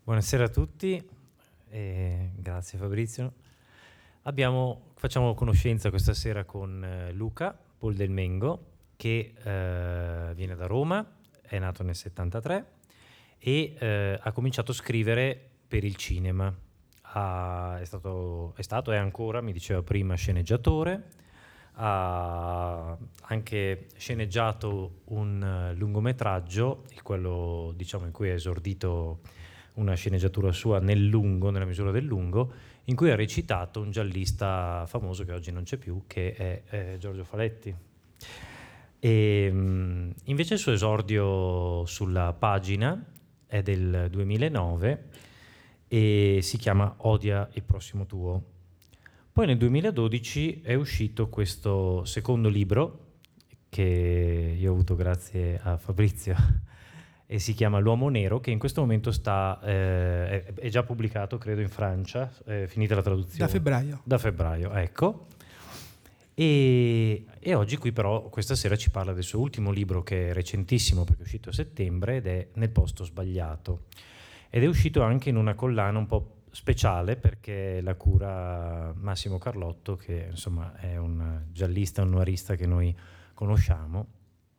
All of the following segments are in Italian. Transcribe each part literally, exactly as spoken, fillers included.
Buonasera a tutti, e grazie Fabrizio. Abbiamo, facciamo conoscenza questa sera con eh, Luca Paul Del Mengo, che eh, viene da Roma, è nato nel settantatré e eh, ha cominciato a scrivere per il cinema. Ha, è stato, è stato e è ancora, mi diceva prima, sceneggiatore. Ha anche sceneggiato un lungometraggio, quello diciamo in cui ha esordito una sceneggiatura sua nel lungo, nella misura del lungo, in cui ha recitato un giallista famoso che oggi non c'è più, che è, è Giorgio Faletti. E, mh, invece il suo esordio sulla pagina è del duemilanove e si chiama Odia il prossimo tuo. Poi nel duemiladodici è uscito questo secondo libro che io ho avuto grazie a Fabrizio e si chiama L'uomo nero, che in questo momento sta eh, è, è già pubblicato, credo, in Francia, è finita la traduzione. Da febbraio. Da febbraio, ecco. E, e oggi qui però, questa sera, ci parla del suo ultimo libro, che è recentissimo perché è uscito a settembre, ed è Nel posto sbagliato. Ed è uscito anche in una collana un po' speciale perché la cura Massimo Carlotto, che insomma è un giallista, un noirista che noi conosciamo.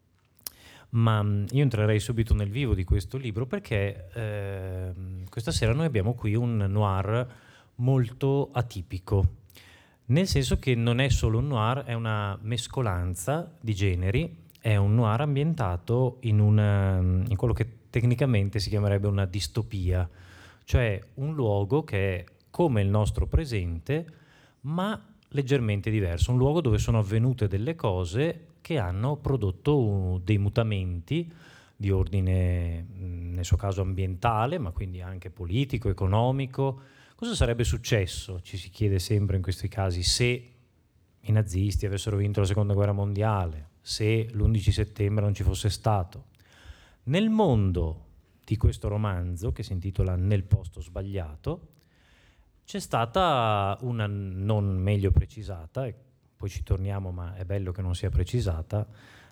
Ma io entrerei subito nel vivo di questo libro perché eh, questa sera noi abbiamo qui un noir molto atipico, nel senso che non è solo un noir, è una mescolanza di generi, è un noir ambientato in, una, in quello che tecnicamente si chiamerebbe una distopia, cioè un luogo che è come il nostro presente ma leggermente diverso, un luogo dove sono avvenute delle cose che hanno prodotto dei mutamenti di ordine, nel suo caso ambientale, ma quindi anche politico, economico. Cosa sarebbe successo, ci si chiede sempre in questi casi, se i nazisti avessero vinto la seconda guerra mondiale, se l'undici settembre non ci fosse stato. Nel mondo di questo romanzo, che si intitola Nel posto sbagliato, c'è stata una non meglio precisata, e poi ci torniamo ma è bello che non sia precisata,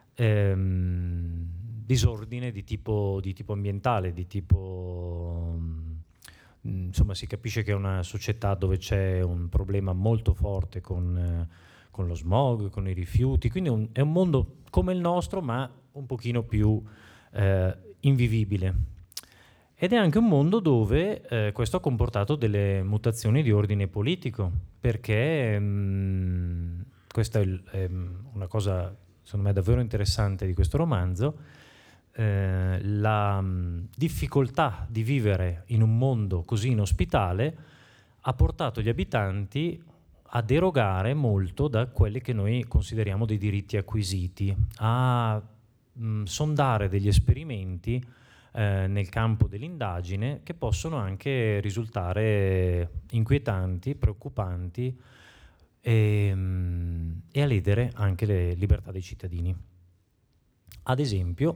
ehm, disordine di tipo, di tipo ambientale, di tipo... insomma si capisce che è una società dove c'è un problema molto forte con, eh, con lo smog, con i rifiuti, quindi un, è un mondo come il nostro ma un pochino più eh, invivibile. Ed è anche un mondo dove eh, questo ha comportato delle mutazioni di ordine politico, perché mh, questa è, il, è una cosa, secondo me, davvero interessante di questo romanzo, eh, la mh, difficoltà di vivere in un mondo così inospitale ha portato gli abitanti a derogare molto da quelli che noi consideriamo dei diritti acquisiti, a mh, sondare degli esperimenti Eh, nel campo dell'indagine che possono anche risultare inquietanti, preoccupanti e, e a ledere anche le libertà dei cittadini. Ad esempio,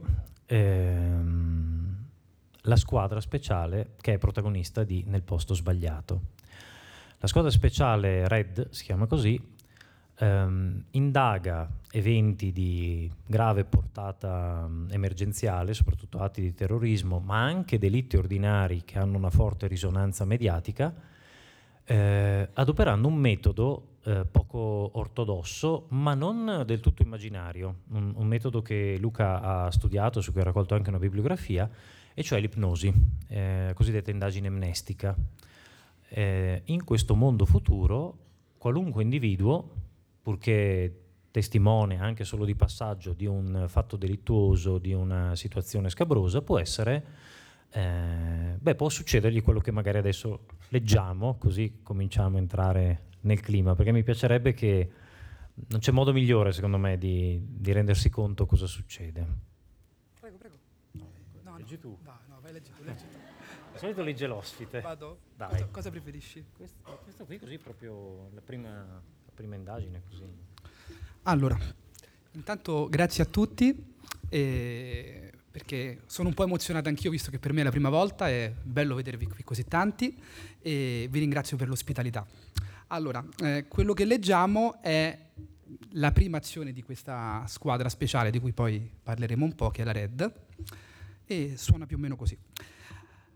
ehm, la squadra speciale che è protagonista di Nel posto sbagliato. La squadra speciale Red, si chiama così, ehm, indaga eventi di grave portata um, emergenziale, soprattutto atti di terrorismo, ma anche delitti ordinari che hanno una forte risonanza mediatica, eh, adoperando un metodo eh, poco ortodosso, ma non del tutto immaginario, un, un metodo che Luca ha studiato, su cui ha raccolto anche una bibliografia, e cioè l'ipnosi, eh, cosiddetta indagine amnestica. Eh, in questo mondo futuro, qualunque individuo, purché testimone anche solo di passaggio di un fatto delittuoso, di una situazione scabrosa, può essere, eh, beh, può succedergli quello che magari adesso leggiamo, così cominciamo a entrare nel clima, perché mi piacerebbe che non c'è modo migliore, secondo me, di, di rendersi conto cosa succede. Prego, prego. No, No, leggi no. tu. No, no, vai, leggi tu, leggi tu. Di solito legge l'ospite. Vado? Dai. Cosa, cosa preferisci? Questo, questo qui così proprio la prima, la prima indagine così. Allora, intanto grazie a tutti, eh, perché sono un po' emozionato anch'io, visto che per me è la prima volta, è bello vedervi qui così tanti, e vi ringrazio per l'ospitalità. Allora, eh, quello che leggiamo è la prima azione di questa squadra speciale, di cui poi parleremo un po', che è la Red, e suona più o meno così.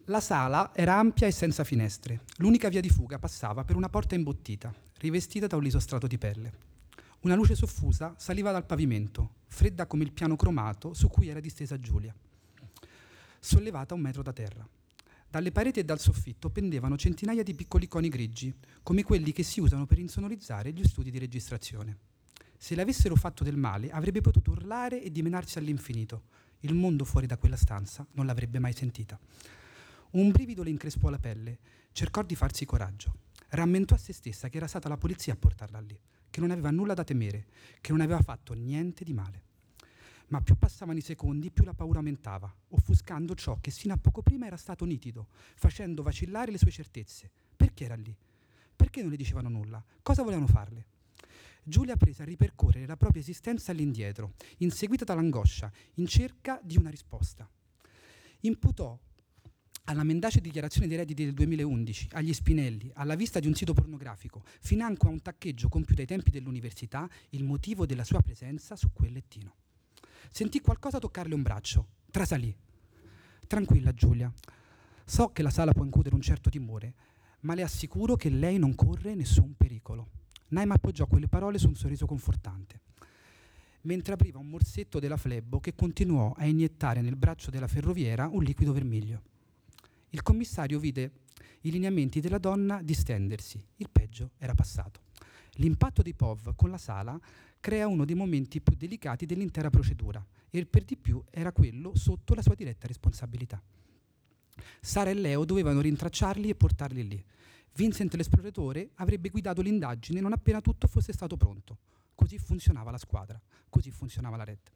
La sala era ampia e senza finestre. L'unica via di fuga passava per una porta imbottita, rivestita da un liso strato di pelle. Una luce soffusa saliva dal pavimento, fredda come il piano cromato su cui era distesa Giulia, sollevata un metro da terra. Dalle pareti e dal soffitto pendevano centinaia di piccoli coni grigi, come quelli che si usano per insonorizzare gli studi di registrazione. Se le avessero fatto del male, avrebbe potuto urlare e dimenarsi all'infinito. Il mondo fuori da quella stanza non l'avrebbe mai sentita. Un brivido le increspò la pelle. Cercò di farsi coraggio. Rammentò a se stessa che era stata la polizia a portarla lì, che non aveva nulla da temere, che non aveva fatto niente di male. Ma più passavano i secondi, più la paura aumentava, offuscando ciò che sino a poco prima era stato nitido, facendo vacillare le sue certezze. Perché era lì? Perché non le dicevano nulla? Cosa volevano farle? Giulia prese a ripercorrere la propria esistenza all'indietro, inseguita dall'angoscia, in cerca di una risposta. Imputò alla mendace dichiarazione dei redditi del duemilaundici, agli Spinelli, alla vista di un sito pornografico, financo a un taccheggio compiuto ai tempi dell'università, il motivo della sua presenza su quel lettino. Sentì qualcosa toccarle un braccio, trasalì. Tranquilla Giulia, so che la sala può incutere un certo timore, ma le assicuro che lei non corre nessun pericolo. Naima appoggiò quelle parole su un sorriso confortante, mentre apriva un morsetto della flebbo che continuò a iniettare nel braccio della ferroviera un liquido vermiglio. Il commissario vide i lineamenti della donna distendersi. Il peggio era passato. L'impatto di P O V con la sala crea uno dei momenti più delicati dell'intera procedura e per di più era quello sotto la sua diretta responsabilità. Sara e Leo dovevano rintracciarli e portarli lì. Vincent l'esploratore avrebbe guidato l'indagine non appena tutto fosse stato pronto. Così funzionava la squadra, così funzionava la Red.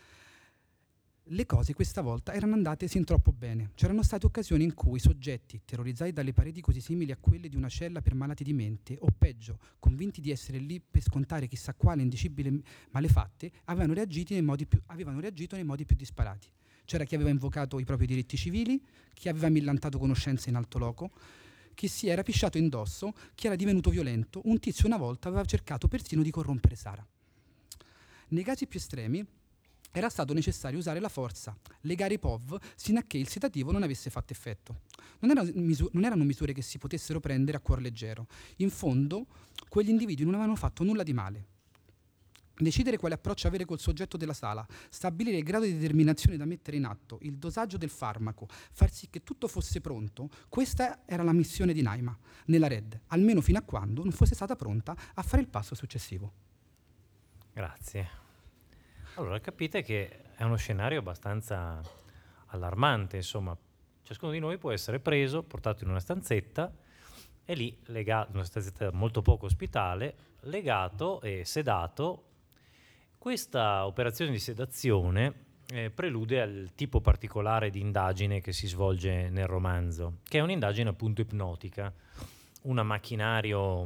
Le cose questa volta erano andate sin troppo bene. C'erano state occasioni in cui soggetti, terrorizzati dalle pareti così simili a quelle di una cella per malati di mente, o peggio, convinti di essere lì per scontare chissà quale indicibile malefatte, avevano reagito nei modi più, avevano reagito nei modi più disparati. C'era chi aveva invocato i propri diritti civili, chi aveva millantato conoscenze in alto loco, chi si era pisciato indosso, chi era divenuto violento. Un tizio una volta aveva cercato persino di corrompere Sara. Nei casi più estremi era stato necessario usare la forza, legare i P O V sino a che il sedativo non avesse fatto effetto. Non erano, misu- non erano misure che si potessero prendere a cuor leggero. In fondo, quegli individui non avevano fatto nulla di male. Decidere quale approccio avere col soggetto della sala, stabilire il grado di determinazione da mettere in atto, il dosaggio del farmaco, far sì che tutto fosse pronto, questa era la missione di Naima nella Red, almeno fino a quando non fosse stata pronta a fare il passo successivo. Grazie. Allora, capite che è uno scenario abbastanza allarmante, insomma. Ciascuno di noi può essere preso, portato in una stanzetta e lì, legato, una stanzetta molto poco ospitale, legato e sedato. Questa operazione di sedazione eh, prelude al tipo particolare di indagine che si svolge nel romanzo, che è un'indagine appunto ipnotica. Un macchinario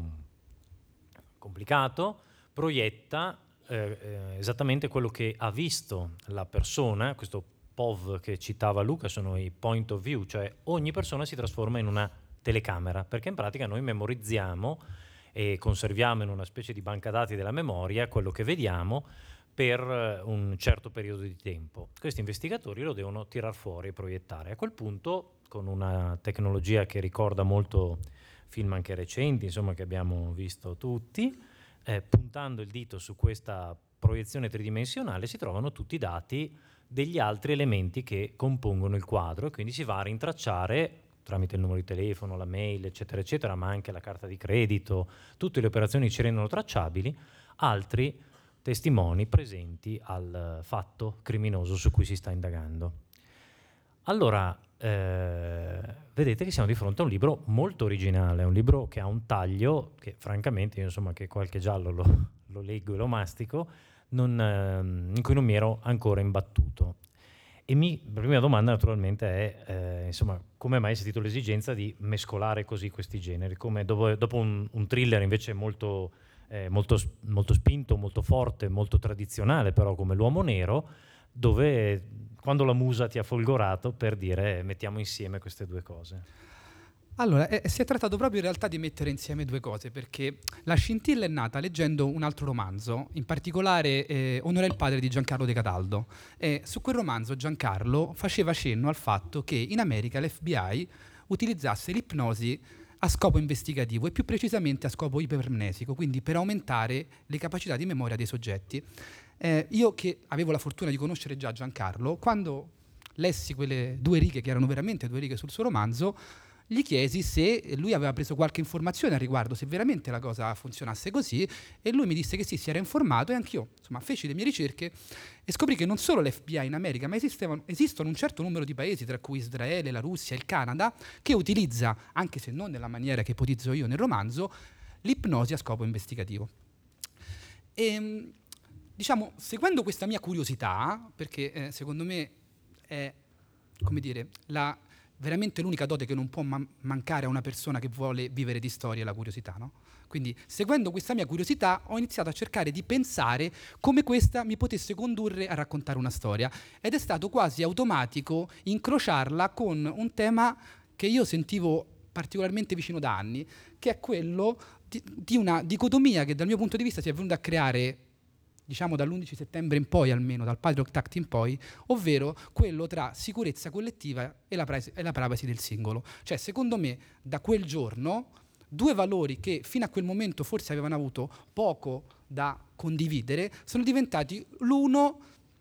complicato proietta Eh, eh, esattamente quello che ha visto la persona. Questo P O V che citava Luca sono i point of view, cioè ogni persona si trasforma in una telecamera, perché in pratica noi memorizziamo e conserviamo in una specie di banca dati della memoria quello che vediamo per un certo periodo di tempo. Questi investigatori lo devono tirar fuori e proiettare. A quel punto, con una tecnologia che ricorda molto film anche recenti, insomma, che abbiamo visto tutti, Eh, puntando il dito su questa proiezione tridimensionale si trovano tutti i dati degli altri elementi che compongono il quadro e quindi si va a rintracciare tramite il numero di telefono, la mail, eccetera, eccetera, ma anche la carta di credito, tutte le operazioni ci rendono tracciabili, altri testimoni presenti al fatto criminoso su cui si sta indagando. Allora, eh, vedete che siamo di fronte a un libro molto originale, un libro che ha un taglio che francamente, io, insomma, che qualche giallo lo, lo leggo e lo mastico, non, eh, in cui non mi ero ancora imbattuto. E mi, la prima domanda naturalmente è, eh, insomma, come mai hai sentito l'esigenza di mescolare così questi generi? Come dopo, dopo un, un thriller invece molto, eh, molto, molto spinto, molto forte, molto tradizionale, però come L'uomo nero, dove quando la musa ti ha folgorato per dire mettiamo insieme queste due cose? Allora, eh, si è trattato proprio in realtà di mettere insieme due cose, perché la scintilla è nata leggendo un altro romanzo, in particolare eh, Onore il padre di Giancarlo De Cataldo. E su quel romanzo Giancarlo faceva cenno al fatto che in America l'F B I utilizzasse l'ipnosi a scopo investigativo e più precisamente a scopo ipermnesico, quindi per aumentare le capacità di memoria dei soggetti. Eh, io che avevo la fortuna di conoscere già Giancarlo, quando lessi quelle due righe, che erano veramente due righe sul suo romanzo, gli chiesi se lui aveva preso qualche informazione al riguardo, se veramente la cosa funzionasse così, e lui mi disse che sì, si era informato, e anch'io insomma feci le mie ricerche e scoprì che non solo l'F B I in America, ma esistono un certo numero di paesi, tra cui Israele, la Russia, il Canada, che utilizza, anche se non nella maniera che ipotizzo io nel romanzo, l'ipnosi a scopo investigativo. E, diciamo, seguendo questa mia curiosità, perché eh, secondo me è, come dire, la veramente l'unica dote che non può man- mancare a una persona che vuole vivere di storia è la curiosità, no? Quindi, seguendo questa mia curiosità, ho iniziato a cercare di pensare come questa mi potesse condurre a raccontare una storia, ed è stato quasi automatico incrociarla con un tema che io sentivo particolarmente vicino da anni, che è quello di, di una dicotomia che dal mio punto di vista si è venuta a creare, diciamo dall'undici settembre in poi, almeno dal Patriot Act in poi, ovvero quello tra sicurezza collettiva e la, privacy, e la privacy del singolo. Cioè, secondo me, da quel giorno, due valori che fino a quel momento forse avevano avuto poco da condividere, sono diventati l'uno,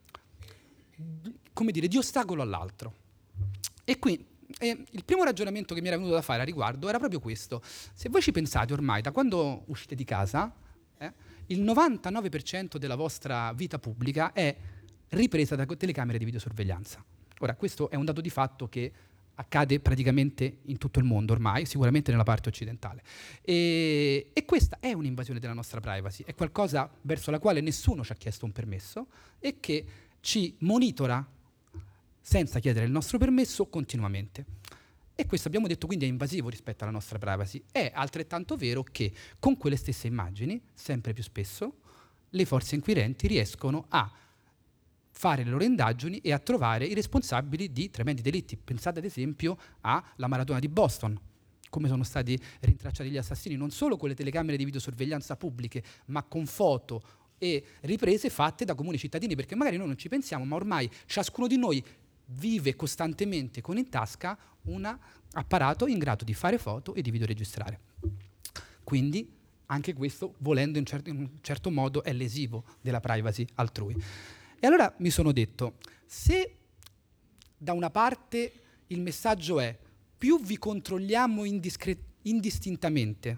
come dire, di ostacolo all'altro. E qui eh, il primo ragionamento che mi era venuto da fare a riguardo era proprio questo. Se voi ci pensate ormai, da quando uscite di casa, eh, il novantanove per cento della vostra vita pubblica è ripresa da telecamere di videosorveglianza. Ora, questo è un dato di fatto che accade praticamente in tutto il mondo ormai, sicuramente nella parte occidentale. E, e questa è un'invasione della nostra privacy, è qualcosa verso la quale nessuno ci ha chiesto un permesso e che ci monitora senza chiedere il nostro permesso continuamente. E questo, abbiamo detto, quindi è invasivo rispetto alla nostra privacy. È altrettanto vero che con quelle stesse immagini, sempre più spesso, le forze inquirenti riescono a fare le loro indagini e a trovare i responsabili di tremendi delitti. Pensate ad esempio alla maratona di Boston, come sono stati rintracciati gli assassini, non solo con le telecamere di videosorveglianza pubbliche, ma con foto e riprese fatte da comuni cittadini, perché magari noi non ci pensiamo, ma ormai ciascuno di noi vive costantemente con in tasca un apparato in grado di fare foto e di videoregistrare. Quindi anche questo, volendo in, cer- in un certo modo, è lesivo della privacy altrui. E allora mi sono detto, se da una parte il messaggio è più vi controlliamo indiscre- indistintamente,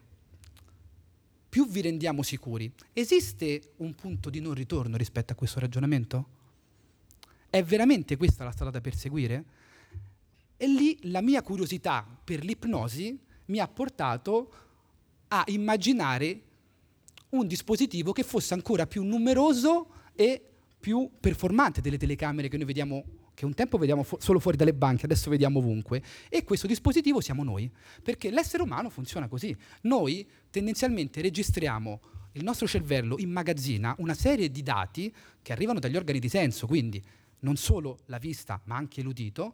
più vi rendiamo sicuri, esiste un punto di non ritorno rispetto a questo ragionamento? È veramente questa la strada da perseguire? E lì la mia curiosità per l'ipnosi mi ha portato a immaginare un dispositivo che fosse ancora più numeroso e più performante delle telecamere che noi vediamo, che un tempo vediamo fu- solo fuori dalle banche, adesso vediamo ovunque. E questo dispositivo siamo noi, perché l'essere umano funziona così. Noi tendenzialmente registriamo, il nostro cervello immagazzina una serie di dati che arrivano dagli organi di senso, quindi non solo la vista ma anche l'udito,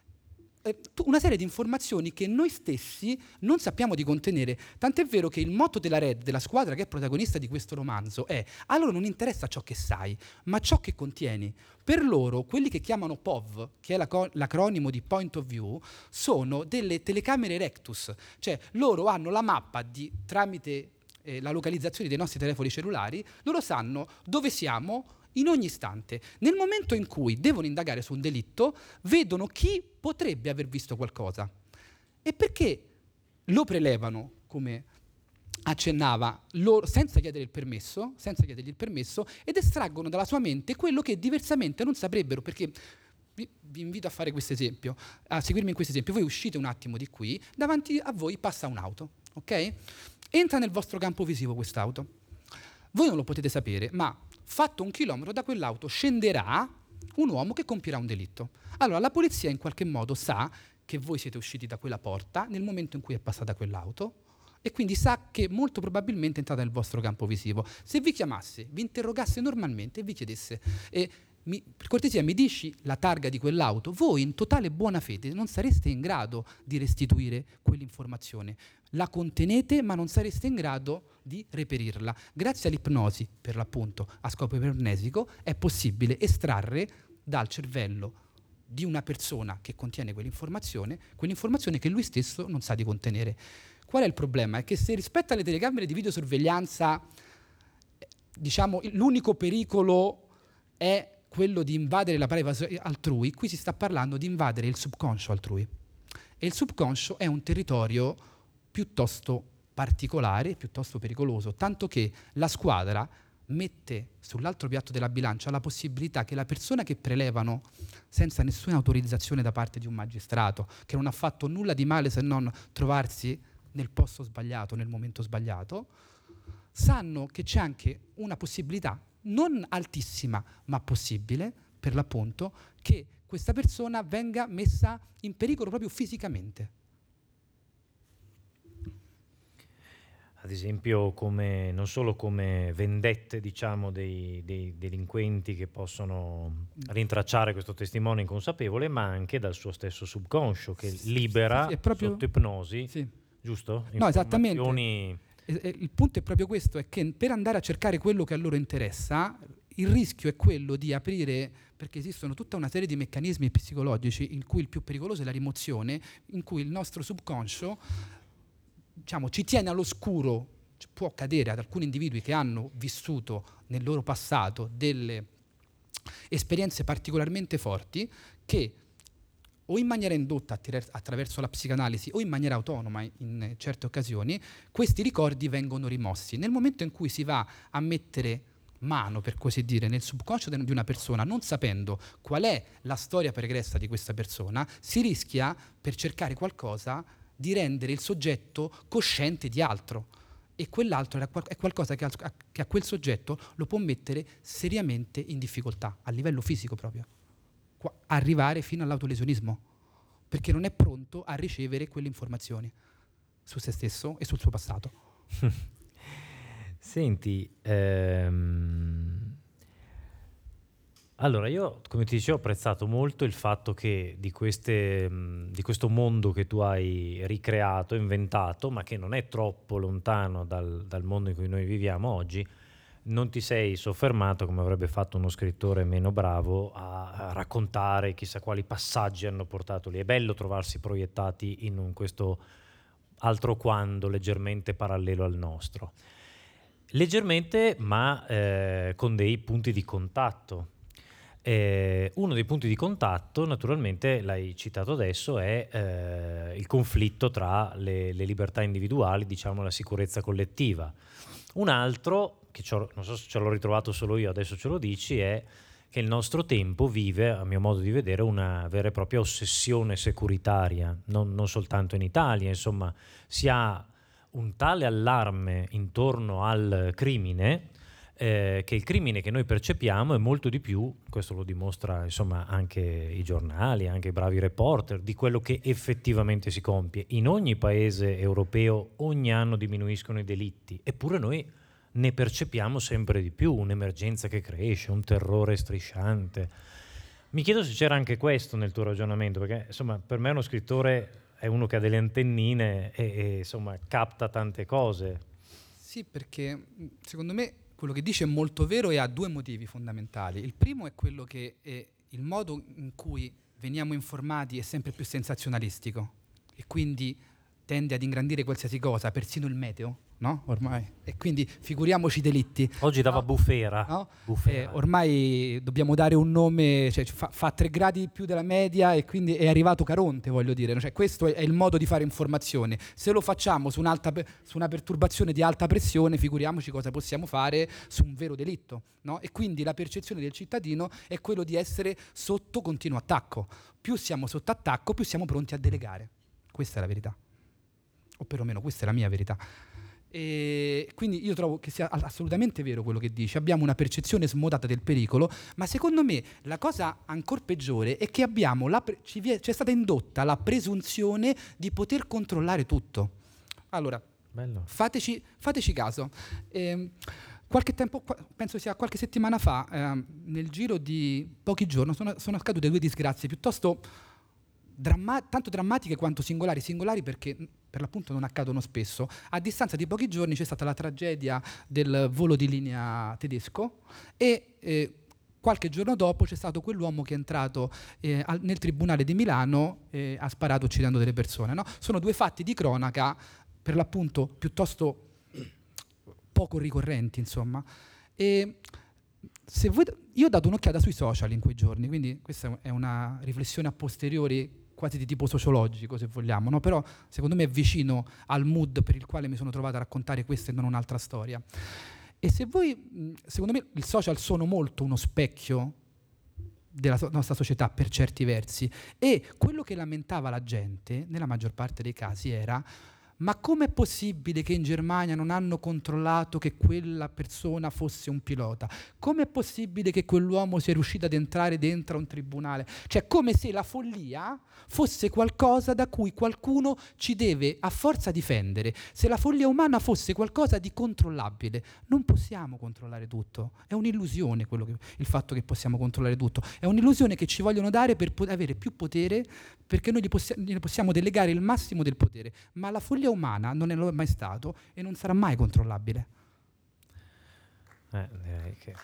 una serie di informazioni che noi stessi non sappiamo di contenere. Tant'è vero che il motto della Red, della squadra che è protagonista di questo romanzo, è: a loro non interessa ciò che sai, ma ciò che contieni. Per loro, quelli che chiamano P O V, che è l'acronimo di Point of View, sono delle telecamere Rectus, cioè loro hanno la mappa di, tramite eh, la localizzazione dei nostri telefoni cellulari, loro sanno dove siamo in ogni istante. Nel momento in cui devono indagare su un delitto, vedono chi potrebbe aver visto qualcosa. E perché lo prelevano, come accennava, loro, senza chiedere il permesso, senza chiedergli il permesso, ed estraggono dalla sua mente quello che diversamente non saprebbero, perché vi, vi invito a fare questo esempio, a seguirmi in questo esempio. Voi uscite un attimo di qui, davanti a voi passa un'auto, ok? Entra nel vostro campo visivo quest'auto. Voi non lo potete sapere, ma fatto un chilometro da quell'auto scenderà un uomo che compierà un delitto. Allora la polizia in qualche modo sa che voi siete usciti da quella porta nel momento in cui è passata quell'auto e quindi sa che molto probabilmente è entrata nel vostro campo visivo. Se vi chiamasse, vi interrogasse normalmente e vi chiedesse eh, mi, per cortesia mi dici la targa di quell'auto, voi in totale buona fede non sareste in grado di restituire quell'informazione. La contenete ma non sareste in grado di reperirla. Grazie all'ipnosi, per l'appunto, a scopo ipnesico, è possibile estrarre dal cervello di una persona che contiene quell'informazione, quell'informazione che lui stesso non sa di contenere. Qual è il problema? È che se rispetto alle telecamere di videosorveglianza, diciamo, l'unico pericolo è quello di invadere la privacy altrui, qui si sta parlando di invadere il subconscio altrui. E il subconscio è un territorio piuttosto particolare, piuttosto pericoloso, tanto che la squadra mette sull'altro piatto della bilancia la possibilità che la persona che prelevano senza nessuna autorizzazione da parte di un magistrato, che non ha fatto nulla di male se non trovarsi nel posto sbagliato, nel momento sbagliato, sanno che c'è anche una possibilità, non altissima, ma possibile, per l'appunto, che questa persona venga messa in pericolo proprio fisicamente. Ad esempio, come, non solo come vendette, diciamo, dei, dei delinquenti che possono rintracciare questo testimone inconsapevole, ma anche dal suo stesso subconscio, che libera sì, sì, proprio, sotto ipnosi, sì. Giusto? No, esattamente. Il punto è proprio questo, è che per andare a cercare quello che a loro interessa, il rischio è quello di aprire, perché esistono tutta una serie di meccanismi psicologici in cui il più pericoloso è la rimozione, in cui il nostro subconscio, diciamo, ci tiene all'oscuro. Può accadere ad alcuni individui che hanno vissuto nel loro passato delle esperienze particolarmente forti che o in maniera indotta attraverso la psicanalisi o in maniera autonoma in certe occasioni, questi ricordi vengono rimossi. Nel momento in cui si va a mettere mano, per così dire, nel subconscio di una persona, non sapendo qual è la storia pregressa di questa persona, si rischia, per cercare qualcosa, di rendere il soggetto cosciente di altro. E quell'altro è qualcosa che a quel soggetto lo può mettere seriamente in difficoltà, a livello fisico proprio. Arrivare fino all'autolesionismo, perché non è pronto a ricevere quelle informazioni su se stesso e sul suo passato. Senti, ehm... allora io, come ti dicevo, ho apprezzato molto il fatto che di, queste, di questo mondo che tu hai ricreato, inventato, ma che non è troppo lontano dal, dal mondo in cui noi viviamo oggi, non ti sei soffermato, come avrebbe fatto uno scrittore meno bravo, a, a raccontare chissà quali passaggi hanno portato lì. È bello trovarsi proiettati in un, questo altro quando leggermente parallelo al nostro. Leggermente, ma eh, con dei punti di contatto. Eh, uno dei punti di contatto, naturalmente, l'hai citato adesso, è eh, il conflitto tra le, le libertà individuali, diciamo la sicurezza collettiva. Un altro, che non so se ce l'ho ritrovato solo io, adesso ce lo dici, è che il nostro tempo vive, a mio modo di vedere, una vera e propria ossessione securitaria, non, non soltanto in Italia, insomma, si ha un tale allarme intorno al crimine, eh, che il crimine che noi percepiamo è molto di più, questo lo dimostra insomma anche i giornali, anche i bravi reporter, di quello che effettivamente si compie. In ogni paese europeo ogni anno diminuiscono i delitti, eppure noi ne percepiamo sempre di più, un'emergenza che cresce, un terrore strisciante. Mi chiedo se c'era anche questo nel tuo ragionamento, perché insomma per me uno scrittore è uno che ha delle antennine e, e insomma capta tante cose. Sì, perché secondo me quello che dice è molto vero e ha due motivi fondamentali. Il primo è quello che è il modo in cui veniamo informati è sempre più sensazionalistico e quindi tende ad ingrandire qualsiasi cosa, persino il meteo, no? Ormai. E quindi figuriamoci i delitti. Oggi dava no? bufera. No? bufera. Eh, ormai dobbiamo dare un nome, cioè fa, fa tre gradi più della media e quindi è arrivato Caronte, voglio dire. Cioè, questo è, è il modo di fare informazione. Se lo facciamo su, un'alta, su una perturbazione di alta pressione, figuriamoci cosa possiamo fare su un vero delitto. No? E quindi la percezione del cittadino è quello di essere sotto continuo attacco. Più siamo sotto attacco, più siamo pronti a delegare. Questa è la verità. O perlomeno questa è la mia verità. E quindi io trovo che sia assolutamente vero quello che dici. Abbiamo una percezione smodata del pericolo, ma secondo me la cosa ancora peggiore è che abbiamo la pre- ci è, ci è stata indotta la presunzione di poter controllare tutto. Allora, Bello. Fateci, fateci caso. Eh, qualche tempo, penso sia qualche settimana fa, eh, nel giro di pochi giorni, sono, sono accadute due disgrazie piuttosto dramma- tanto drammatiche quanto singolari. Singolari perché per l'appunto non accadono spesso. A distanza di pochi giorni c'è stata la tragedia del volo di linea tedesco e eh, qualche giorno dopo c'è stato quell'uomo che è entrato eh, al, nel tribunale di Milano e ha sparato uccidendo delle persone. No? Sono due fatti di cronaca per l'appunto piuttosto poco ricorrenti, insomma. E se voi, io ho dato un'occhiata sui social in quei giorni, quindi questa è una riflessione a posteriori quasi di tipo sociologico, se vogliamo, no? Però secondo me è vicino al mood per il quale mi sono trovato a raccontare questa e non un'altra storia. E se voi, secondo me, i social sono molto uno specchio della so- nostra società per certi versi, e quello che lamentava la gente, nella maggior parte dei casi, era: ma com'è possibile che in Germania non hanno controllato che quella persona fosse un pilota? Com'è possibile che quell'uomo sia riuscito ad entrare dentro un tribunale? Cioè, come se la follia fosse qualcosa da cui qualcuno ci deve a forza difendere. Se la follia umana fosse qualcosa di controllabile. Non possiamo controllare tutto. È un'illusione quello che, il fatto che possiamo controllare tutto. È un'illusione che ci vogliono dare per po- avere più potere, perché noi gli, possi- gli possiamo delegare il massimo del potere. Ma la follia umana non è mai stato e non sarà mai controllabile. Eh, direi che...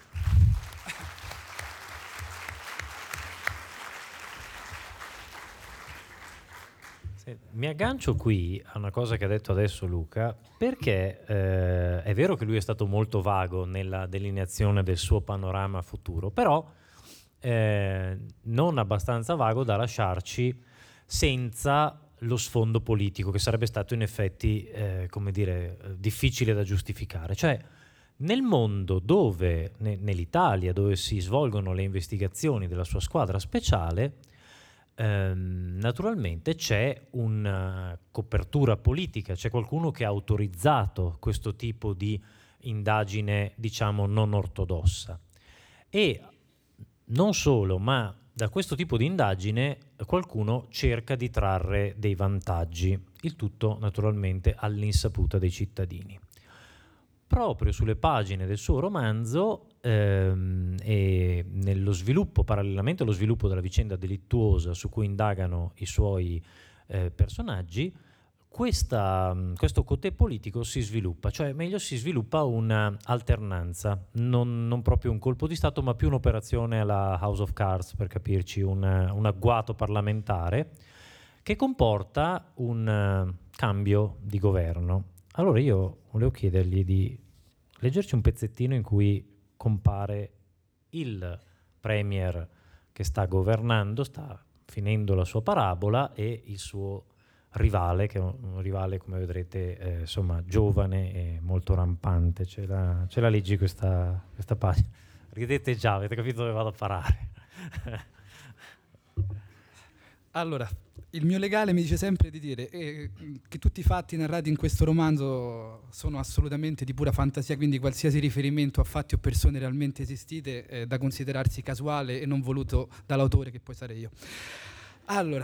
Sì, mi aggancio qui a una cosa che ha detto adesso Luca, perché eh, è vero che lui è stato molto vago nella delineazione del suo panorama futuro, però eh, non abbastanza vago da lasciarci senza lo sfondo politico, che sarebbe stato in effetti, eh, come dire, difficile da giustificare. Cioè, nel mondo dove, ne, nell'Italia, dove si svolgono le investigazioni della sua squadra speciale, ehm, naturalmente c'è una copertura politica, c'è qualcuno che ha autorizzato questo tipo di indagine, diciamo, non ortodossa. E non solo, ma da questo tipo di indagine qualcuno cerca di trarre dei vantaggi, il tutto naturalmente all'insaputa dei cittadini. Proprio sulle pagine del suo romanzo ehm, e nello sviluppo, parallelamente allo sviluppo della vicenda delittuosa su cui indagano i suoi eh, personaggi, Questa, questo cotè politico si sviluppa, cioè meglio si sviluppa un'alternanza, non, non proprio un colpo di Stato, ma più un'operazione alla House of Cards, per capirci, un, un agguato parlamentare che comporta un uh, cambio di governo. Allora io volevo chiedergli di leggerci un pezzettino in cui compare il premier che sta governando, sta finendo la sua parabola, e il suo rivale, che è un rivale, come vedrete, eh, insomma, giovane e molto rampante. Ce la, ce la leggi questa, questa pagina? Ridete già, avete capito dove vado a parare. Allora, il mio legale mi dice sempre di dire eh, che tutti i fatti narrati in questo romanzo sono assolutamente di pura fantasia, quindi qualsiasi riferimento a fatti o persone realmente esistite è da considerarsi casuale e non voluto dall'autore, che poi sarei io. Allora,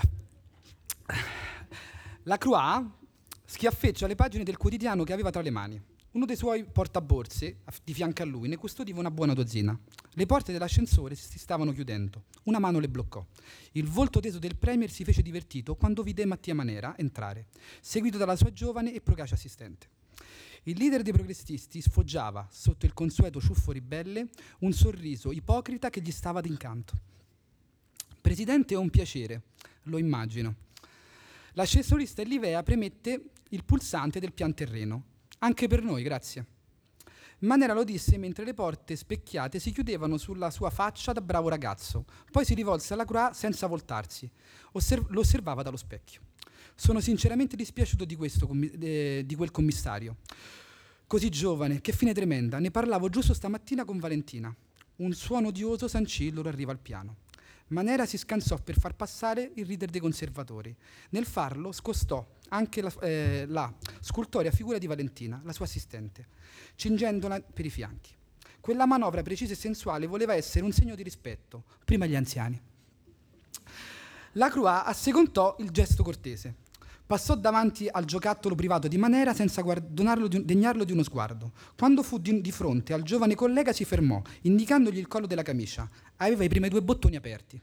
Lacroix schiaffeggia le pagine del quotidiano che aveva tra le mani. Uno dei suoi portaborse, di fianco a lui, ne custodiva una buona dozzina. Le porte dell'ascensore si stavano chiudendo. Una mano le bloccò. Il volto teso del premier si fece divertito quando vide Mattia Manera entrare, seguito dalla sua giovane e procace assistente. Il leader dei progressisti sfoggiava, sotto il consueto ciuffo ribelle, un sorriso ipocrita che gli stava d'incanto. Presidente, è un piacere, lo immagino. L'ascensorista Livea premette il pulsante del pian terreno. Anche per noi, grazie. Manera lo disse mentre le porte specchiate si chiudevano sulla sua faccia da bravo ragazzo. Poi si rivolse alla Croix senza voltarsi. Osserv- lo osservava dallo specchio. Sono sinceramente dispiaciuto di, questo, eh, di quel commissario. Così giovane, che fine tremenda. Ne parlavo giusto stamattina con Valentina. Un suono odioso sancì il loro arrivo al piano. Manera si scansò per far passare il leader dei conservatori. Nel farlo scostò anche la, eh, la scultorea figura di Valentina, la sua assistente, cingendola per i fianchi. Quella manovra precisa e sensuale voleva essere un segno di rispetto, prima agli anziani. Lacroix assecondò il gesto cortese. Passò davanti al giocattolo privato di Manera senza guardonarlo di, degnarlo di uno sguardo. Quando fu di, di fronte al giovane collega si fermò, indicandogli il collo della camicia. Aveva i primi due bottoni aperti.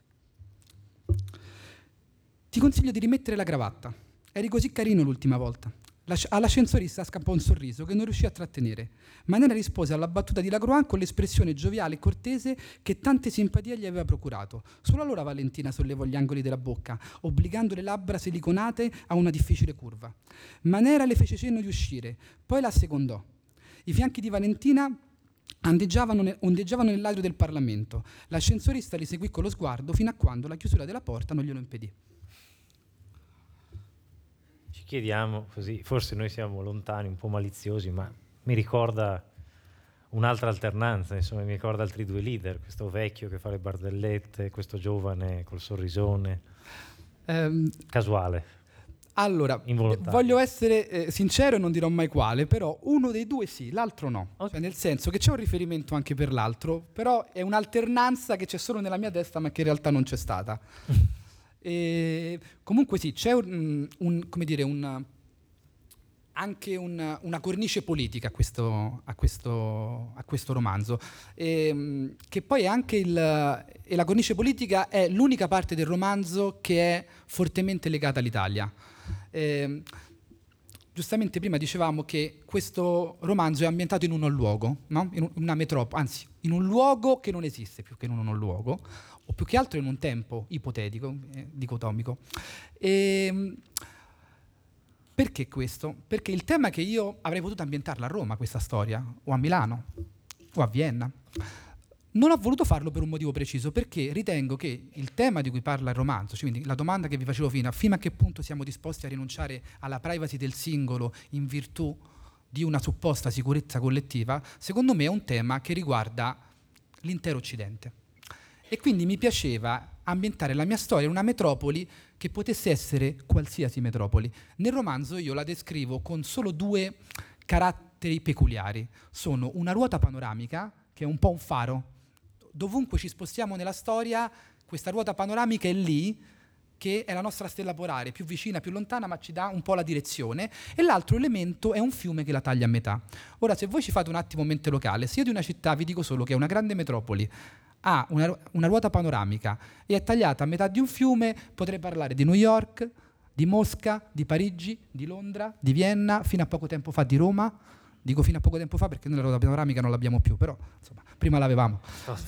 Ti consiglio di rimettere la cravatta. Eri così carino l'ultima volta. All'ascensorista scappò un sorriso che non riuscì a trattenere. Manera rispose alla battuta di Lacroix con l'espressione gioviale e cortese che tante simpatie gli aveva procurato. Solo allora Valentina sollevò gli angoli della bocca, obbligando le labbra siliconate a una difficile curva. Manera le fece cenno di uscire, poi la assecondò. I fianchi di Valentina ondeggiavano, ondeggiavano nell'aria del Parlamento. L'ascensorista li seguì con lo sguardo fino a quando la chiusura della porta non glielo impedì. Chiediamo così, forse noi siamo lontani, un po' maliziosi, ma mi ricorda un'altra alternanza, insomma, mi ricorda altri due leader, questo vecchio che fa le barzellette, questo giovane col sorrisone, um, casuale. Allora, voglio essere eh, sincero e non dirò mai quale, però uno dei due sì, l'altro no. Okay. Cioè, nel senso che c'è un riferimento anche per l'altro, però è un'alternanza che c'è solo nella mia testa ma che in realtà non c'è stata. E comunque sì, c'è un, un come dire, un, anche un, una cornice politica a questo, a questo, a questo romanzo, e, che poi è anche il, e la cornice politica è l'unica parte del romanzo che è fortemente legata all'Italia. E, giustamente prima dicevamo che questo romanzo è ambientato in un luogo, no? In una metropoli, anzi in un luogo che non esiste più che in un luogo, o più che altro in un tempo ipotetico, eh, dicotomico. E, perché questo? Perché il tema che io avrei potuto ambientarla a Roma, questa storia, o a Milano, o a Vienna, non ho voluto farlo per un motivo preciso, perché ritengo che il tema di cui parla il romanzo, cioè quindi la domanda che vi facevo fino, fino a che punto siamo disposti a rinunciare alla privacy del singolo in virtù di una supposta sicurezza collettiva, secondo me è un tema che riguarda l'intero Occidente. E quindi mi piaceva ambientare la mia storia in una metropoli che potesse essere qualsiasi metropoli. Nel romanzo io la descrivo con solo due caratteri peculiari. Sono una ruota panoramica, che è un po' un faro. Dovunque ci spostiamo nella storia, questa ruota panoramica è lì, che è la nostra stella polare, più vicina, più lontana, ma ci dà un po' la direzione. E l'altro elemento è un fiume che la taglia a metà. Ora, se voi ci fate un attimo mente locale, se io di una città vi dico solo che è una grande metropoli, ha una, una ruota panoramica e è tagliata a metà di un fiume, potrei parlare di New York, di Mosca, di Parigi, di Londra, di Vienna, fino a poco tempo fa di Roma. Dico fino a poco tempo fa perché noi la ruota panoramica non l'abbiamo più, però insomma, prima l'avevamo.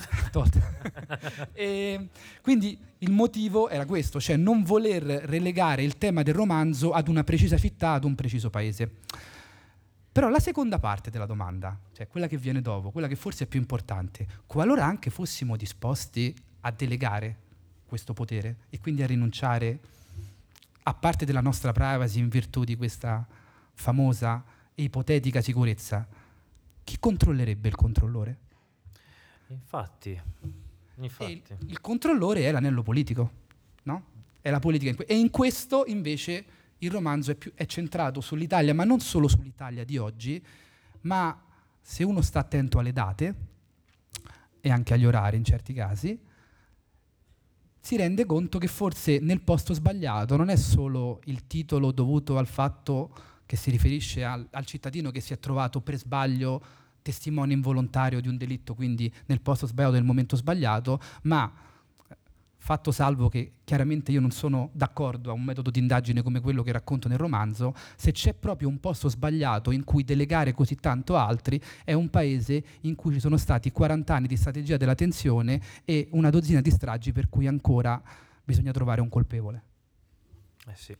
E quindi il motivo era questo, cioè non voler relegare il tema del romanzo ad una precisa città, ad un preciso paese. Però la seconda parte della domanda, cioè quella che viene dopo, quella che forse è più importante, qualora anche fossimo disposti a delegare questo potere e quindi a rinunciare a parte della nostra privacy in virtù di questa famosa e ipotetica sicurezza, chi controllerebbe il controllore? Infatti, infatti. Il, il controllore è l'anello politico, no? È la politica. In que- e in questo invece il romanzo è, più, è centrato sull'Italia, ma non solo sull'Italia di oggi, ma se uno sta attento alle date e anche agli orari in certi casi, si rende conto che forse nel posto sbagliato non è solo il titolo dovuto al fatto che si riferisce al, al cittadino che si è trovato per sbaglio testimone involontario di un delitto, quindi nel posto sbagliato nel momento sbagliato, ma fatto salvo che chiaramente io non sono d'accordo a un metodo di indagine come quello che racconto nel romanzo, se c'è proprio un posto sbagliato in cui delegare così tanto altri, è un paese in cui ci sono stati quaranta anni di strategia della tensione e una dozzina di stragi per cui ancora bisogna trovare un colpevole. Eh sì.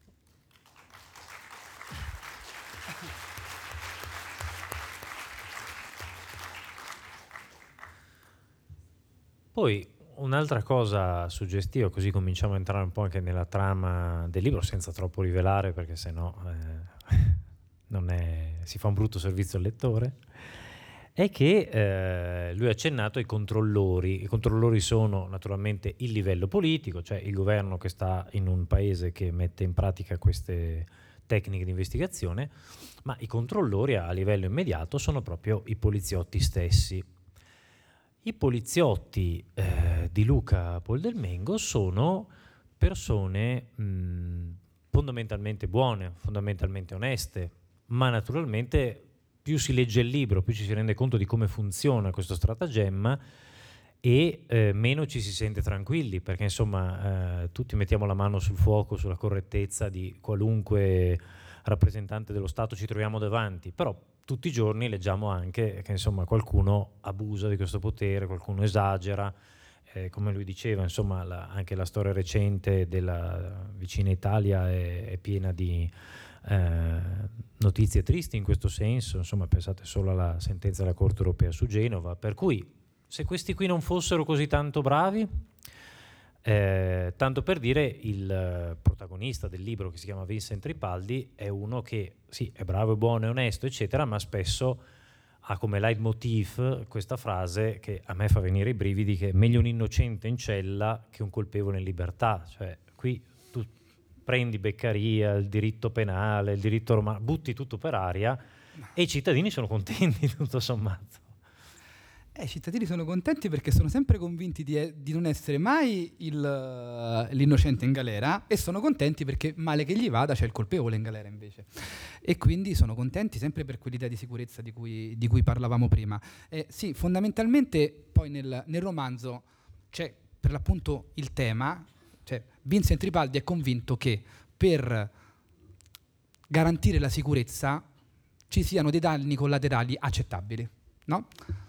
Poi un'altra cosa suggestiva, così cominciamo a entrare un po' anche nella trama del libro, senza troppo rivelare, perché sennò eh, non è, si fa un brutto servizio al lettore, è che eh, lui ha accennato ai controllori. I controllori sono naturalmente il livello politico, cioè il governo che sta in un paese che mette in pratica queste tecniche di investigazione, ma i controllori a livello immediato sono proprio i poliziotti stessi. I poliziotti eh, di Luca Poldelmengo sono persone mh, fondamentalmente buone, fondamentalmente oneste, ma naturalmente più si legge il libro, più ci si rende conto di come funziona questo stratagemma e eh, meno ci si sente tranquilli, perché insomma eh, tutti mettiamo la mano sul fuoco sulla correttezza di qualunque rappresentante dello Stato ci troviamo davanti, però tutti i giorni leggiamo anche che insomma qualcuno abusa di questo potere, qualcuno esagera, eh, come lui diceva, insomma la, anche la storia recente della vicina Italia è, è piena di eh, notizie tristi in questo senso, insomma pensate solo alla sentenza della Corte Europea su Genova, per cui se questi qui non fossero così tanto bravi, eh, tanto per dire, il protagonista del libro, che si chiama Vincent Tripaldi, è uno che sì, è bravo, è buono, è onesto, eccetera, ma spesso ha come leitmotiv questa frase che a me fa venire i brividi, che è meglio un innocente in cella che un colpevole in libertà. Cioè qui tu prendi Beccaria, il diritto penale, il diritto romano, butti tutto per aria e i cittadini sono contenti tutto sommato. Eh, I cittadini sono contenti perché sono sempre convinti di, di non essere mai il, l'innocente in galera, e sono contenti perché male che gli vada c'è il colpevole in galera invece, e quindi sono contenti sempre per quell'idea di sicurezza di cui, di cui parlavamo prima. Eh, sì, fondamentalmente poi nel, nel romanzo c'è per l'appunto il tema, cioè Vincent Tripaldi è convinto che per garantire la sicurezza ci siano dei danni collaterali accettabili, no?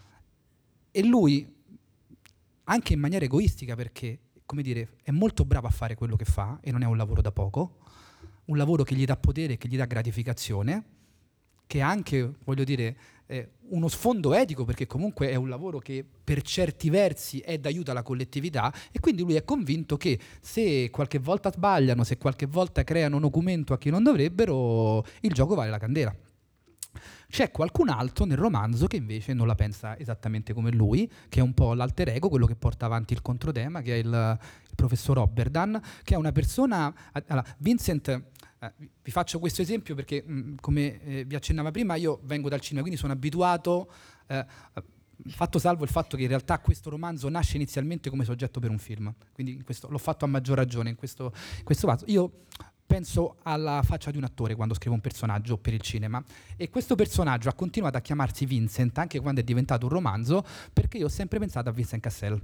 E lui, anche in maniera egoistica, perché, come dire, è molto bravo a fare quello che fa, e non è un lavoro da poco, un lavoro che gli dà potere, che gli dà gratificazione, che ha anche, voglio dire, eh, uno sfondo etico, perché comunque è un lavoro che per certi versi è d'aiuto alla collettività, e quindi lui è convinto che se qualche volta sbagliano, se qualche volta creano un documento a chi non dovrebbero, il gioco vale la candela. C'è qualcun altro nel romanzo che invece non la pensa esattamente come lui, che è un po' l'alter ego, quello che porta avanti il controtema, che è il, il professor Oberdan, che è una persona... Allora, Vincent, eh, vi faccio questo esempio perché, mh, come eh, vi accennava prima, io vengo dal cinema, quindi sono abituato... Eh, fatto salvo il fatto che in realtà questo romanzo nasce inizialmente come soggetto per un film, quindi in questo, l'ho fatto a maggior ragione in questo, in questo caso. Io penso alla faccia di un attore quando scrivo un personaggio per il cinema, e questo personaggio ha continuato a chiamarsi Vincent anche quando è diventato un romanzo, perché io ho sempre pensato a Vincent Cassel,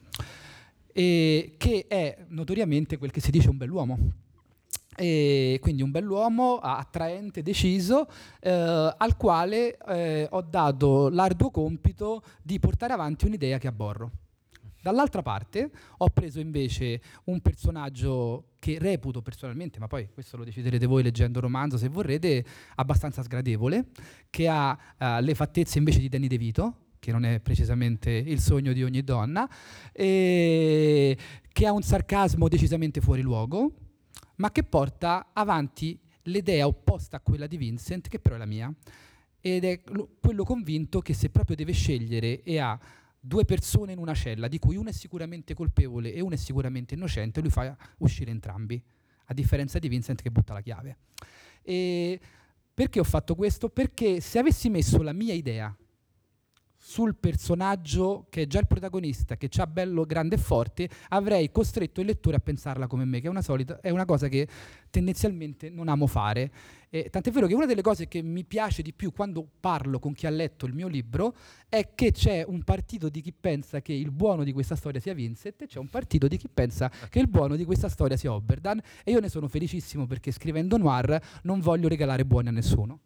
e che è notoriamente quel che si dice un bell'uomo. E quindi un bell'uomo attraente, deciso, eh, al quale eh, ho dato l'arduo compito di portare avanti un'idea che abborro. Dall'altra parte ho preso invece un personaggio che reputo personalmente, ma poi questo lo deciderete voi leggendo il romanzo se vorrete, abbastanza sgradevole, che ha uh, le fattezze invece di Danny DeVito, che non è precisamente il sogno di ogni donna, e che ha un sarcasmo decisamente fuori luogo, ma che porta avanti l'idea opposta a quella di Vincent, che però è la mia, ed è quello convinto che se proprio deve scegliere e ha due persone in una cella, di cui una è sicuramente colpevole e una è sicuramente innocente, lui fa uscire entrambi, a differenza di Vincent che butta la chiave. E perché ho fatto questo? Perché se avessi messo la mia idea sul personaggio che è già il protagonista, che c'ha bello, grande e forte, avrei costretto il lettore a pensarla come me, che è una, solita, è una cosa che tendenzialmente non amo fare. Eh, tant'è vero che una delle cose che mi piace di più quando parlo con chi ha letto il mio libro è che c'è un partito di chi pensa che il buono di questa storia sia Vincent, e c'è un partito di chi pensa che il buono di questa storia sia Oberdan, e io ne sono felicissimo perché scrivendo noir non voglio regalare buoni a nessuno.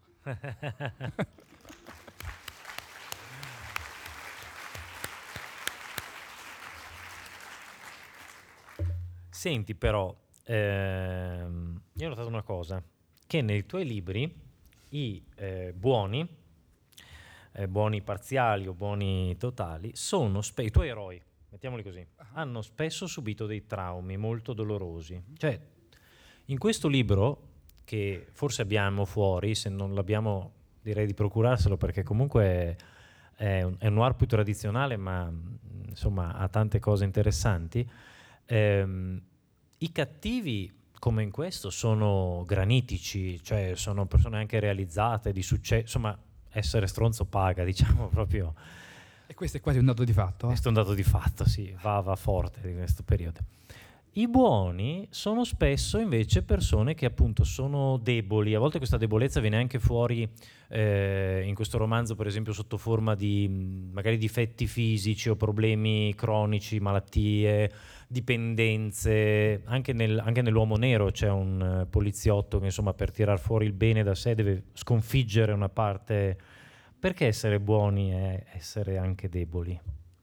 Senti però, ehm, io ho notato una cosa, che nei tuoi libri i eh, buoni, eh, buoni parziali o buoni totali, sono spe- i tuoi eroi, mettiamoli così, uh-huh. hanno spesso subito dei traumi molto dolorosi. Cioè, in questo libro, che forse abbiamo fuori, se non l'abbiamo direi di procurarselo, perché comunque è un, è un noir più tradizionale, ma insomma ha tante cose interessanti. Ehm, i cattivi, come in questo, sono granitici, cioè sono persone anche realizzate, di successo, insomma essere stronzo paga, diciamo proprio. E questo è quasi un dato di fatto. Eh? Questo è un dato di fatto, sì, va, va forte in questo periodo. I buoni sono spesso invece persone che appunto sono deboli, a volte questa debolezza viene anche fuori eh, in questo romanzo per esempio sotto forma di magari difetti fisici o problemi cronici, malattie, dipendenze, anche, nel, anche nell'Uomo Nero c'è un uh, poliziotto che insomma per tirar fuori il bene da sé deve sconfiggere una parte. Perché essere buoni è essere anche deboli?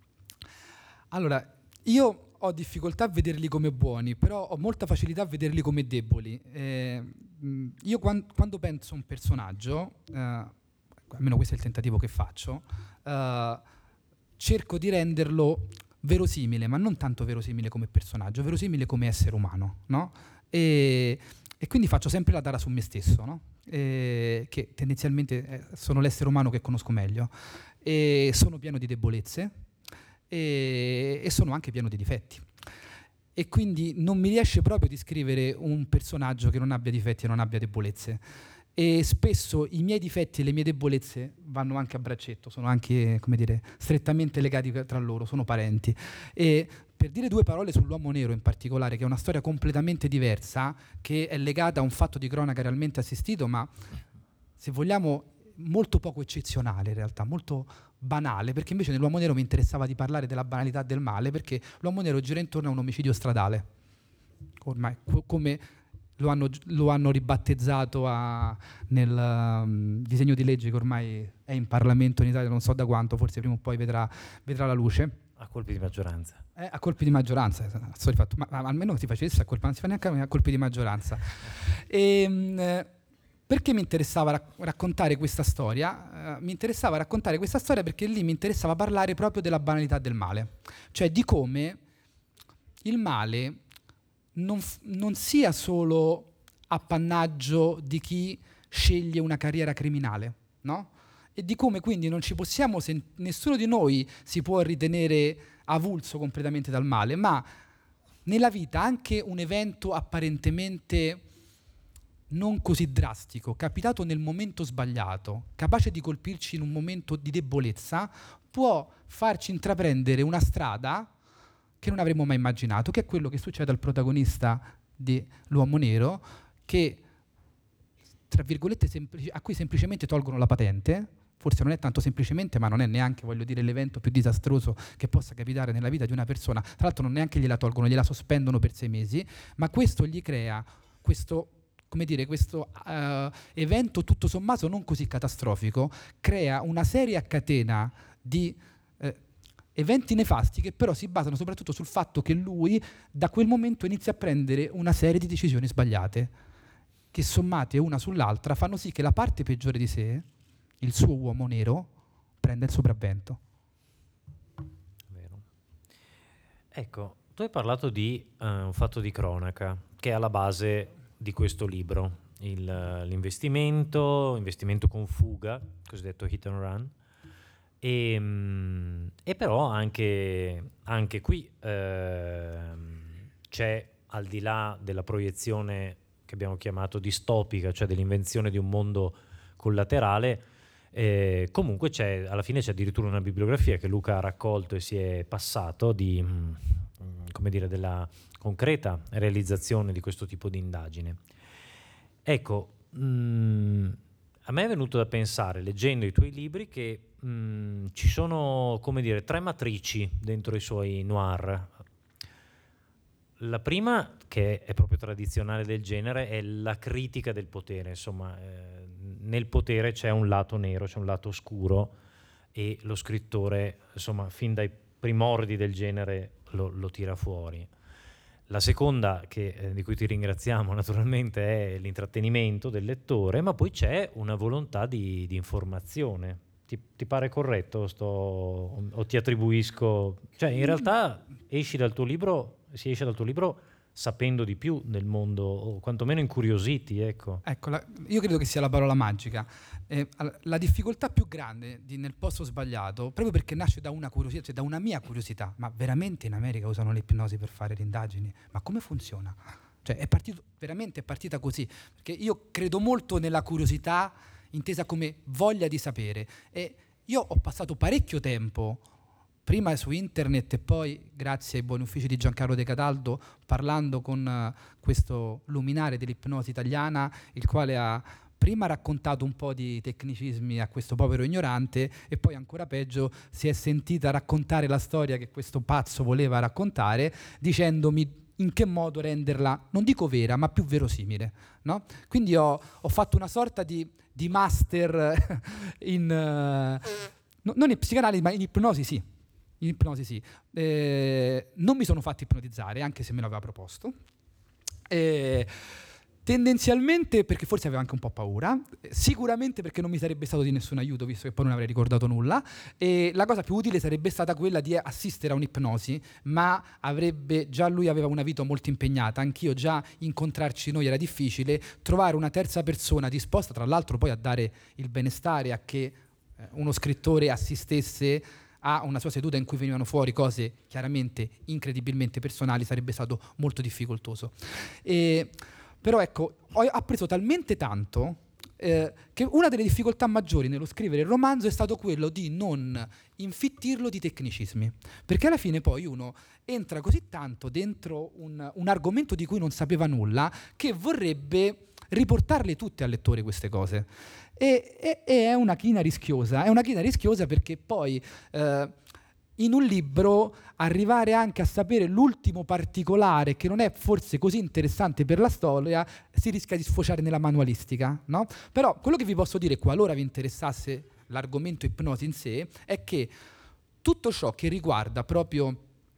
Allora, io ho difficoltà a vederli come buoni, però ho molta facilità a vederli come deboli. Eh, io quando, quando penso a un personaggio, eh, almeno questo è il tentativo che faccio, eh, cerco di renderlo verosimile, ma non tanto verosimile come personaggio, verosimile come essere umano, no? E, e quindi faccio sempre la tara su me stesso, no? E, che tendenzialmente sono l'essere umano che conosco meglio. E sono pieno di debolezze, E, e sono anche pieno di difetti, e quindi non mi riesce proprio di scrivere un personaggio che non abbia difetti e non abbia debolezze, e spesso i miei difetti e le mie debolezze vanno anche a braccetto, sono anche, come dire, strettamente legati tra loro, sono parenti. E per dire due parole sull'Uomo Nero in particolare, che è una storia completamente diversa, che è legata a un fatto di cronaca realmente assistito, ma se vogliamo molto poco eccezionale in realtà, molto banale, perché invece nell'Uomo Nero mi interessava di parlare della banalità del male, perché l'Uomo Nero gira intorno a un omicidio stradale, ormai co- come lo hanno, lo hanno ribattezzato a, nel um, disegno di legge che ormai è in Parlamento in Italia non so da quanto, forse prima o poi vedrà, vedrà la luce. A colpi di maggioranza. Eh, a colpi di maggioranza, fatto, ma, ma almeno si facesse a colpi, non si fa neanche a colpi di maggioranza. E, mh, Perché mi interessava rac- raccontare questa storia? Uh, mi interessava raccontare questa storia perché lì mi interessava parlare proprio della banalità del male, cioè di come il male non, f- non sia solo appannaggio di chi sceglie una carriera criminale, no? E di come quindi non ci possiamo, sen- nessuno di noi si può ritenere avulso completamente dal male, ma nella vita anche un evento apparentemente non così drastico, capitato nel momento sbagliato, capace di colpirci in un momento di debolezza, può farci intraprendere una strada che non avremmo mai immaginato, che è quello che succede al protagonista di L'Uomo Nero, che tra virgolette semplici- a cui semplicemente tolgono la patente. Forse non è tanto semplicemente, ma non è neanche, voglio dire, l'evento più disastroso che possa capitare nella vita di una persona. Tra l'altro non neanche gliela tolgono, gliela sospendono per sei mesi, ma questo gli crea questo, come dire, questo uh, evento tutto sommato non così catastrofico, crea una serie a catena di eh, eventi nefasti che però si basano soprattutto sul fatto che lui da quel momento inizia a prendere una serie di decisioni sbagliate, che sommate una sull'altra fanno sì che la parte peggiore di sé, il suo uomo nero, prenda il sopravvento. Vero. Ecco, tu hai parlato di uh, un fatto di cronaca che è alla base di questo libro, il, l'investimento, investimento con fuga, cosiddetto hit and run, e, um, e però anche, anche qui uh, c'è, al di là della proiezione che abbiamo chiamato distopica, cioè dell'invenzione di un mondo collaterale, eh, comunque c'è, alla fine c'è addirittura una bibliografia che Luca ha raccolto e si è passato di, mh, come dire, della concreta realizzazione di questo tipo di indagine. Ecco, mh, a me è venuto da pensare, leggendo i tuoi libri, che mh, ci sono, come dire, tre matrici dentro i suoi noir. La prima, che è proprio tradizionale del genere, è la critica del potere. Insomma, eh, nel potere c'è un lato nero, c'è un lato oscuro, e lo scrittore, insomma, fin dai primordi del genere lo, lo tira fuori. La seconda, che, eh, di cui ti ringraziamo naturalmente, è l'intrattenimento del lettore, ma poi c'è una volontà di, di informazione. Ti, ti pare corretto? Sto, o ti attribuisco... Cioè, in realtà esci dal tuo libro... si esce dal tuo libro sapendo di più del mondo, o quantomeno incuriositi, ecco. Ecco, la, io credo che sia la parola magica. Eh, la difficoltà più grande di Nel posto sbagliato, proprio perché nasce da una curiosità, cioè da una mia curiosità, ma veramente in America usano l'ipnosi per fare le indagini? Ma come funziona? Cioè è partito, veramente è partita così, perché io credo molto nella curiosità intesa come voglia di sapere, e io ho passato parecchio tempo prima su internet e poi grazie ai buoni uffici di Giancarlo De Cataldo, parlando con uh, questo luminare dell'ipnosi italiana, il quale ha prima raccontato un po' di tecnicismi a questo povero ignorante e poi ancora peggio si è sentita raccontare la storia che questo pazzo voleva raccontare, dicendomi in che modo renderla, non dico vera, ma più verosimile, no? Quindi ho, ho fatto una sorta di, di master in... Uh, no, non in psicanalisi, ma in ipnosi sì. In ipnosi sì. Eh, non mi sono fatto ipnotizzare, anche se me l'aveva proposto. Eh, tendenzialmente perché forse aveva anche un po' paura, sicuramente perché non mi sarebbe stato di nessun aiuto, visto che poi non avrei ricordato nulla, e la cosa più utile sarebbe stata quella di assistere a un'ipnosi, ma avrebbe già lui aveva una vita molto impegnata, anch'io già incontrarci noi era difficile, trovare una terza persona disposta tra l'altro poi a dare il benestare, a che eh, uno scrittore assistesse a una sua seduta in cui venivano fuori cose chiaramente incredibilmente personali sarebbe stato molto difficoltoso. E però ecco, ho appreso talmente tanto eh, che una delle difficoltà maggiori nello scrivere il romanzo è stato quello di non infittirlo di tecnicismi, perché alla fine poi uno entra così tanto dentro un, un argomento di cui non sapeva nulla che vorrebbe riportarle tutte al lettore queste cose. E, e, e è una china rischiosa, è una china rischiosa perché poi eh, in un libro arrivare anche a sapere l'ultimo particolare che non è forse così interessante per la storia si rischia di sfociare nella manualistica, no? Però quello che vi posso dire, qualora vi interessasse l'argomento ipnosi in sé, è che tutto ciò che riguarda proprio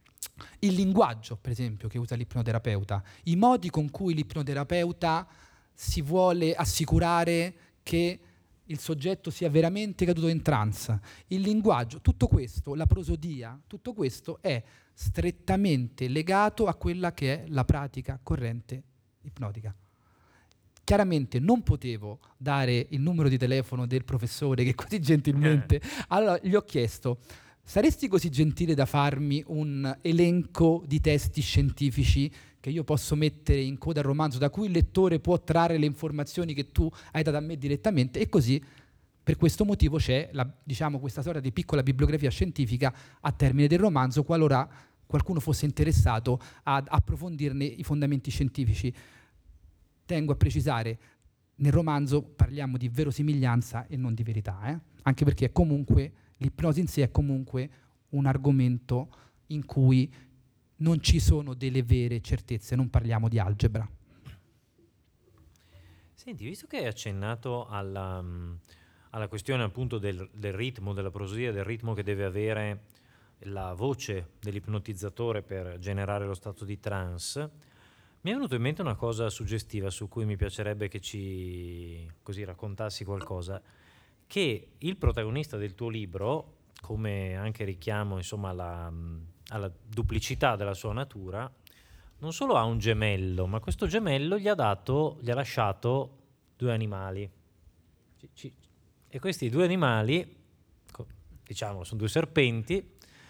il linguaggio, per esempio, che usa l'ipnoterapeuta, i modi con cui l'ipnoterapeuta si vuole assicurare che il soggetto sia veramente caduto in trance, il linguaggio, tutto questo, la prosodia, tutto questo è strettamente legato a quella che è la pratica corrente ipnotica. Chiaramente non potevo dare il numero di telefono del professore che così gentilmente... Allora gli ho chiesto, saresti così gentile da farmi un elenco di testi scientifici che io posso mettere in coda al romanzo, da cui il lettore può trarre le informazioni che tu hai dato a me direttamente, e così per questo motivo c'è la, diciamo, questa sorta di piccola bibliografia scientifica a termine del romanzo, qualora qualcuno fosse interessato ad approfondirne i fondamenti scientifici. Tengo a precisare, nel romanzo parliamo di verosimiglianza e non di verità, eh? Anche perché è comunque, l'ipnosi in sé è comunque un argomento in cui non ci sono delle vere certezze, non parliamo di algebra. Senti, visto che hai accennato alla, alla questione appunto del, del ritmo, della prosodia, del ritmo che deve avere la voce dell'ipnotizzatore per generare lo stato di trance, mi è venuto in mente una cosa suggestiva su cui mi piacerebbe che ci così raccontassi qualcosa, che il protagonista del tuo libro, come anche richiamo insomma alla, alla duplicità della sua natura, non solo ha un gemello, ma questo gemello gli ha dato, gli ha lasciato due animali. Ci, ci, e questi due animali, diciamo, sono due serpenti,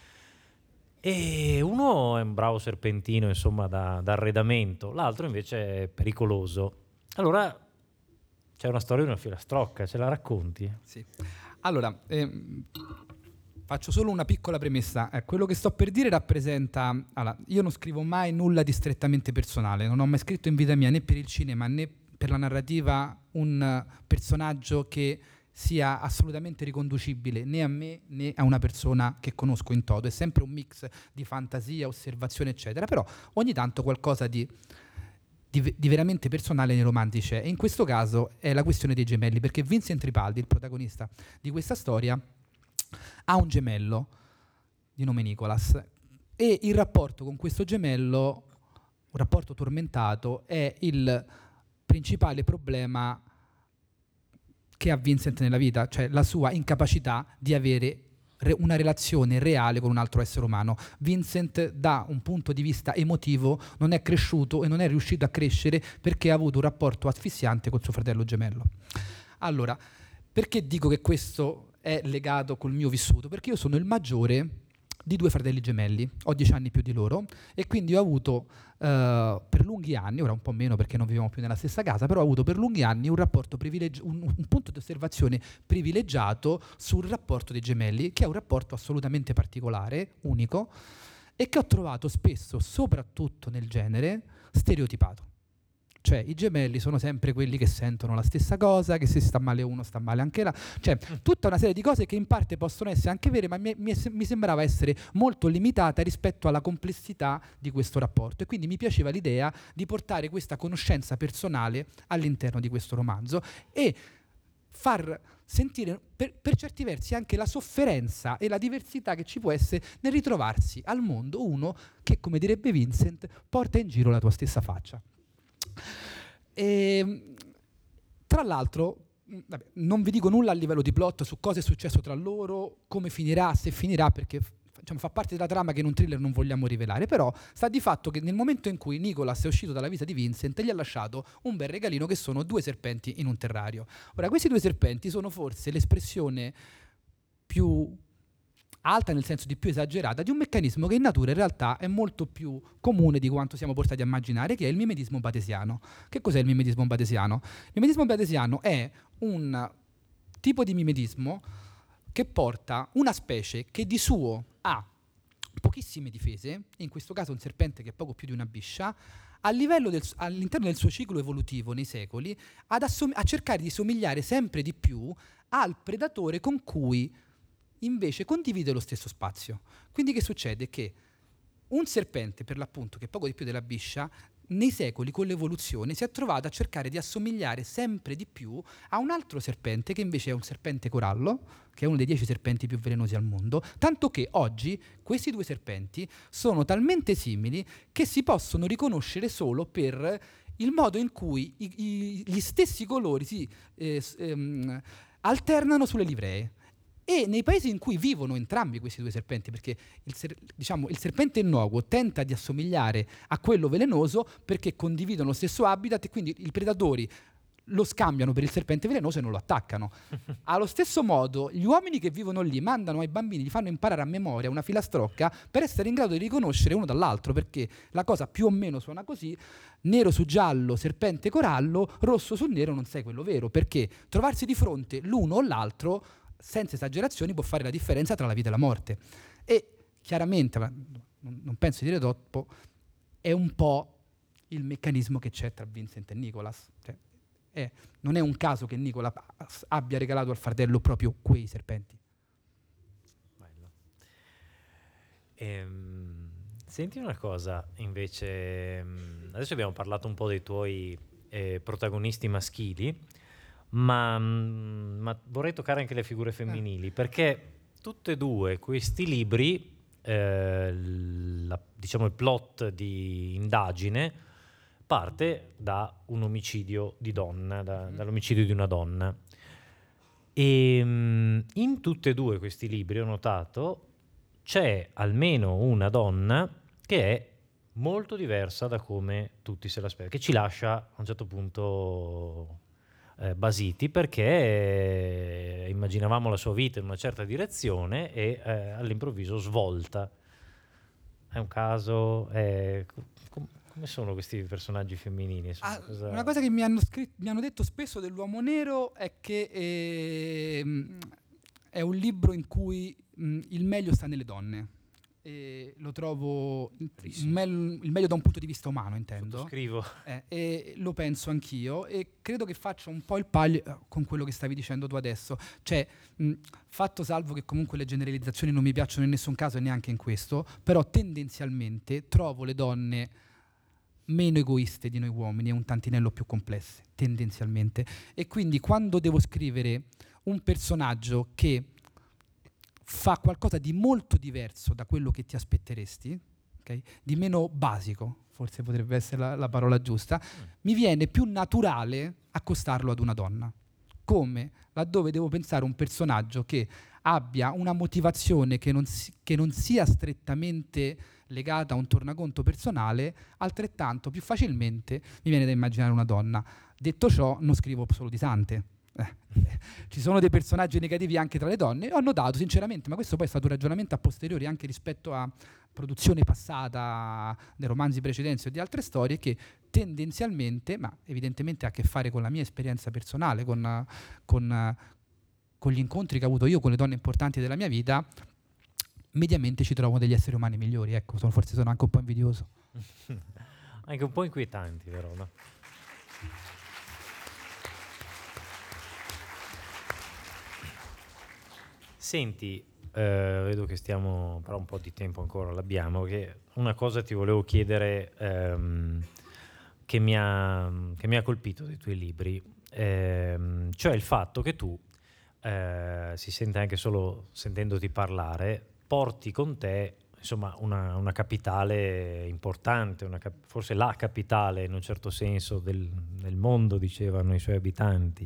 e uno è un bravo serpentino, insomma, da, da arredamento, l'altro invece è pericoloso. Allora c'è una storia di una filastrocca, ce la racconti? Sì. Allora, ehm, faccio solo una piccola premessa. Eh, quello che sto per dire rappresenta... Allora, io non scrivo mai nulla di strettamente personale, non ho mai scritto in vita mia né per il cinema né per la narrativa un personaggio che sia assolutamente riconducibile né a me né a una persona che conosco in toto. È sempre un mix di fantasia, osservazione, eccetera. Però ogni tanto qualcosa di, di, di veramente personale nei romanzi c'è. E in questo caso è la questione dei gemelli, perché Vincent Ripaldi, il protagonista di questa storia, ha un gemello di nome Nicholas, e il rapporto con questo gemello, un rapporto tormentato, è il principale problema che ha Vincent nella vita, cioè la sua incapacità di avere re- una relazione reale con un altro essere umano. Vincent, da un punto di vista emotivo, non è cresciuto e non è riuscito a crescere perché ha avuto un rapporto asfissiante col suo fratello gemello. Allora, perché dico che questo è legato col mio vissuto? Perché io sono il maggiore di due fratelli gemelli, ho dieci anni più di loro e quindi ho avuto uh, per lunghi anni, ora un po' meno perché non viviamo più nella stessa casa, però ho avuto per lunghi anni un rapporto privilegiato, un, un punto di osservazione privilegiato sul rapporto dei gemelli, che è un rapporto assolutamente particolare, unico, e che ho trovato spesso, soprattutto nel genere, stereotipato. Cioè i gemelli sono sempre quelli che sentono la stessa cosa, che se sta male uno sta male anche là, cioè tutta una serie di cose che in parte possono essere anche vere, ma mi, mi, mi sembrava essere molto limitata rispetto alla complessità di questo rapporto, e quindi mi piaceva l'idea di portare questa conoscenza personale all'interno di questo romanzo e far sentire per, per certi versi anche la sofferenza e la diversità che ci può essere nel ritrovarsi al mondo uno che, come direbbe Vincent, porta in giro la tua stessa faccia. E, tra l'altro, vabbè, non vi dico nulla a livello di plot su cosa è successo tra loro, come finirà, se finirà, perché diciamo, fa parte della trama che in un thriller non vogliamo rivelare, però sta di fatto che nel momento in cui Nicholas è uscito dalla vita di Vincent gli ha lasciato un bel regalino che sono due serpenti in un terrario. Ora, questi due serpenti sono forse l'espressione più alta, nel senso di più esagerata, di un meccanismo che in natura in realtà è molto più comune di quanto siamo portati a immaginare, che è il mimetismo batesiano. Che cos'è il mimetismo batesiano? Il mimetismo batesiano è un tipo di mimetismo che porta una specie che di suo ha pochissime difese, in questo caso un serpente che è poco più di una biscia, a livello del, all'interno del suo ciclo evolutivo nei secoli, ad assom- a cercare di somigliare sempre di più al predatore con cui invece condivide lo stesso spazio. Quindi che succede? Che un serpente, per l'appunto, che è poco di più della biscia, nei secoli con l'evoluzione si è trovato a cercare di assomigliare sempre di più a un altro serpente che invece è un serpente corallo, che è uno dei dieci serpenti più velenosi al mondo, tanto che oggi questi due serpenti sono talmente simili che si possono riconoscere solo per il modo in cui i, i, gli stessi colori si eh, ehm, alternano sulle livree. E nei paesi in cui vivono entrambi questi due serpenti, perché il, ser- diciamo, il serpente innocuo tenta di assomigliare a quello velenoso perché condividono lo stesso habitat e quindi i predatori lo scambiano per il serpente velenoso e non lo attaccano. Allo stesso modo, gli uomini che vivono lì mandano ai bambini, gli fanno imparare a memoria una filastrocca per essere in grado di riconoscere uno dall'altro, perché la cosa più o meno suona così: nero su giallo, serpente corallo, rosso su nero non sei quello vero, perché trovarsi di fronte l'uno o l'altro senza esagerazioni può fare la differenza tra la vita e la morte. E chiaramente, ma non penso di dire troppo, è un po' il meccanismo che c'è tra Vincent e Nicholas. Cioè, è, non è un caso che Nicholas abbia regalato al fratello proprio quei serpenti. Bello. Ehm, senti una cosa, invece, adesso abbiamo parlato un po' dei tuoi eh, protagonisti maschili, Ma, ma vorrei toccare anche le figure femminili, perché tutte e due questi libri, eh, la, diciamo il plot di indagine parte da un omicidio di donna, da, dall'omicidio di una donna. E in tutte e due questi libri ho notato c'è almeno una donna che è molto diversa da come tutti se l'aspettano, che ci lascia a un certo punto Eh, basiti, perché eh, immaginavamo la sua vita in una certa direzione e eh, all'improvviso svolta. È un caso? È... Com- come sono questi personaggi femminili? Ah, cosa... Una cosa che mi hanno, scritto, mi hanno detto spesso dell'Uomo Nero è che eh, è un libro in cui mh, il meglio sta nelle donne. E lo trovo il meglio, il meglio da un punto di vista umano, intendo. Scrivo. Eh, e lo penso anch'io e credo che faccia un po' il paio con quello che stavi dicendo tu adesso. Cioè, mh, fatto salvo che comunque le generalizzazioni non mi piacciono in nessun caso e neanche in questo, però tendenzialmente trovo le donne meno egoiste di noi uomini e un tantinello più complesse, tendenzialmente. E quindi quando devo scrivere un personaggio che fa qualcosa di molto diverso da quello che ti aspetteresti, okay? Di meno basico, forse potrebbe essere la, la parola giusta, mm. mi viene più naturale accostarlo ad una donna. Come laddove devo pensare un personaggio che abbia una motivazione che non, si, che non sia strettamente legata a un tornaconto personale, altrettanto più facilmente mi viene da immaginare una donna. Detto ciò, non scrivo solo di sante. Eh. ci sono dei personaggi negativi anche tra le donne, ho notato sinceramente, ma questo poi è stato un ragionamento a posteriori anche rispetto a produzione passata dei romanzi precedenti o di altre storie, che tendenzialmente, ma evidentemente ha a che fare con la mia esperienza personale, con, con, con gli incontri che ho avuto io con le donne importanti della mia vita, mediamente ci trovo degli esseri umani migliori. Ecco, sono, forse sono anche un po' invidioso. Anche un po' inquietanti, però, no? Senti, eh, vedo che stiamo, però un po' di tempo ancora l'abbiamo, che una cosa ti volevo chiedere ehm, che, mi ha, che mi ha colpito dei tuoi libri, ehm, cioè il fatto che tu, eh, si sente anche solo sentendoti parlare, porti con te insomma una, una capitale importante, una cap- forse la capitale in un certo senso del, del mondo, dicevano i suoi abitanti.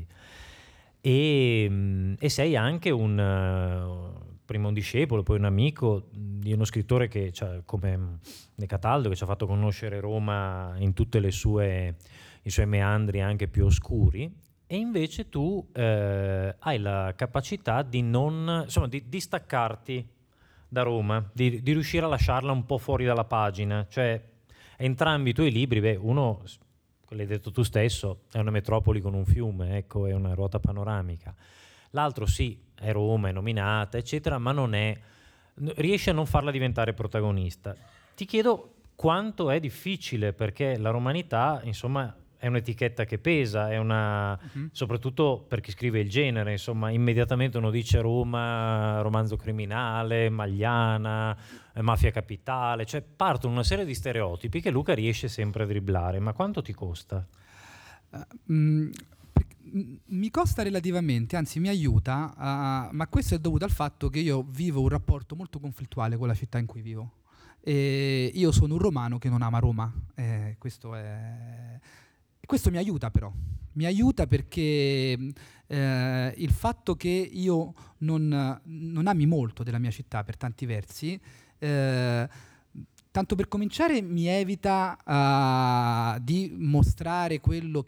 E, e sei anche un uh, prima un discepolo, poi un amico di uno scrittore che, cioè, come De Cataldo, che ci ha fatto conoscere Roma in tutte le sue i suoi meandri anche più oscuri, e invece tu eh, hai la capacità di non, insomma, di distaccarti da Roma, di, di riuscire a lasciarla un po' fuori dalla pagina. Cioè, entrambi i tuoi libri, beh, uno, l'hai detto tu stesso, è una metropoli con un fiume, ecco, è una ruota panoramica. L'altro sì, è Roma, è nominata, eccetera, ma non è, riesce a non farla diventare protagonista. Ti chiedo quanto è difficile, perché la romanità, insomma, è un'etichetta che pesa, è una, uh-huh. soprattutto per chi scrive il genere, insomma, immediatamente uno dice Roma, romanzo criminale, Magliana, mafia capitale, cioè partono una serie di stereotipi che Luca riesce sempre a dribblare. Ma quanto ti costa? Uh, mm, mi costa relativamente, anzi mi aiuta, uh, ma questo è dovuto al fatto che io vivo un rapporto molto conflittuale con la città in cui vivo. E io sono un romano che non ama Roma, eh, questo è... Questo mi aiuta però, mi aiuta perché eh, il fatto che io non, non ami molto della mia città per tanti versi, eh, tanto per cominciare mi evita uh, di mostrare quello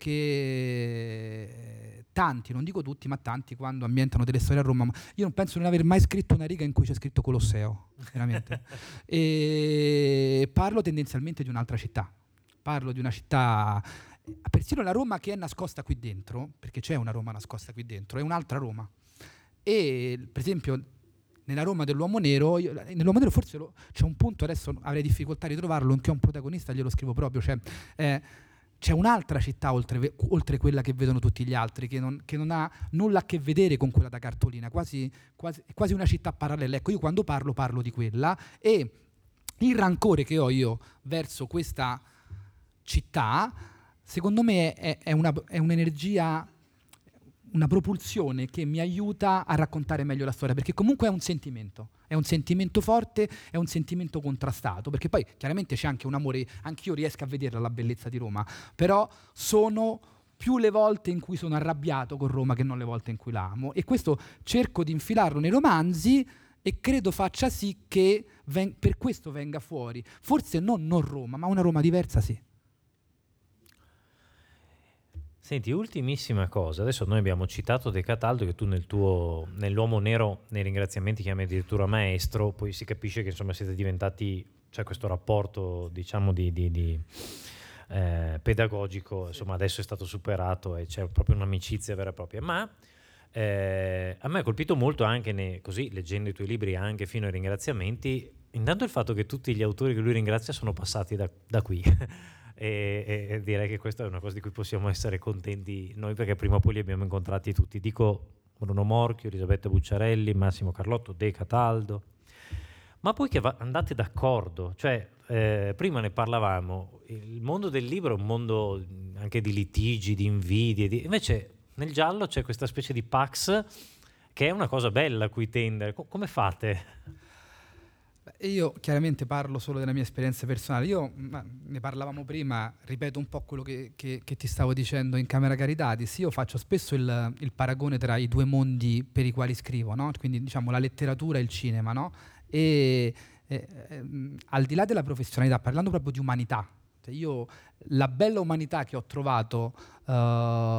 che tanti, non dico tutti, ma tanti quando ambientano delle storie a Roma, ma io non penso di non aver mai scritto una riga in cui c'è scritto Colosseo, veramente. E parlo tendenzialmente di un'altra città, parlo di una città... Persino la Roma che è nascosta qui dentro, perché c'è una Roma nascosta qui dentro, è un'altra Roma. E per esempio nella Roma dell'uomo nero, io, nell'uomo nero forse lo, c'è un punto, adesso avrei difficoltà di trovarlo, in cui è un protagonista, glielo scrivo proprio, cioè, eh, c'è un'altra città oltre, oltre quella che vedono tutti gli altri, che non, che non ha nulla a che vedere con quella da cartolina, quasi, quasi, quasi una città parallela. Ecco, io quando parlo parlo di quella, e il rancore che ho io verso questa città, secondo me è, è, una, è un'energia, una propulsione che mi aiuta a raccontare meglio la storia, perché comunque è un sentimento, è un sentimento forte, è un sentimento contrastato, perché poi chiaramente c'è anche un amore, anch'io riesco a vederla la bellezza di Roma, però sono più le volte in cui sono arrabbiato con Roma che non le volte in cui la amo, e questo cerco di infilarlo nei romanzi e credo faccia sì che ven- per questo venga fuori, forse non, non Roma, ma una Roma diversa, sì. Senti, ultimissima cosa, adesso noi abbiamo citato De Cataldo, che tu nel tuo, nell'Uomo Nero, nei ringraziamenti chiami addirittura maestro, poi si capisce che insomma siete diventati, c'è questo rapporto diciamo di, di, di eh, pedagogico, insomma adesso è stato superato e c'è proprio un'amicizia vera e propria, ma eh, a me ha colpito molto anche, ne, così leggendo i tuoi libri anche fino ai ringraziamenti, intanto il fatto che tutti gli autori che lui ringrazia sono passati da, da qui. E, e direi che questa è una cosa di cui possiamo essere contenti noi, perché prima o poi li abbiamo incontrati tutti. Dico Bruno Morchio, Elisabetta Bucciarelli, Massimo Carlotto, De Cataldo, ma poi che va, andate d'accordo, cioè eh, prima ne parlavamo, il mondo del libro è un mondo anche di litigi, di invidie, di... invece nel giallo c'è questa specie di pax che è una cosa bella a cui tendere. Co- come fate? Io chiaramente parlo solo della mia esperienza personale. Io, ma, ne parlavamo prima, ripeto un po' quello che, che, che ti stavo dicendo in Camera Caritatis. Io faccio spesso il, il paragone tra i due mondi per i quali scrivo, no? Quindi diciamo la letteratura e il cinema, no? E eh, eh, al di là della professionalità, parlando proprio di umanità, cioè io la bella umanità che ho trovato uh,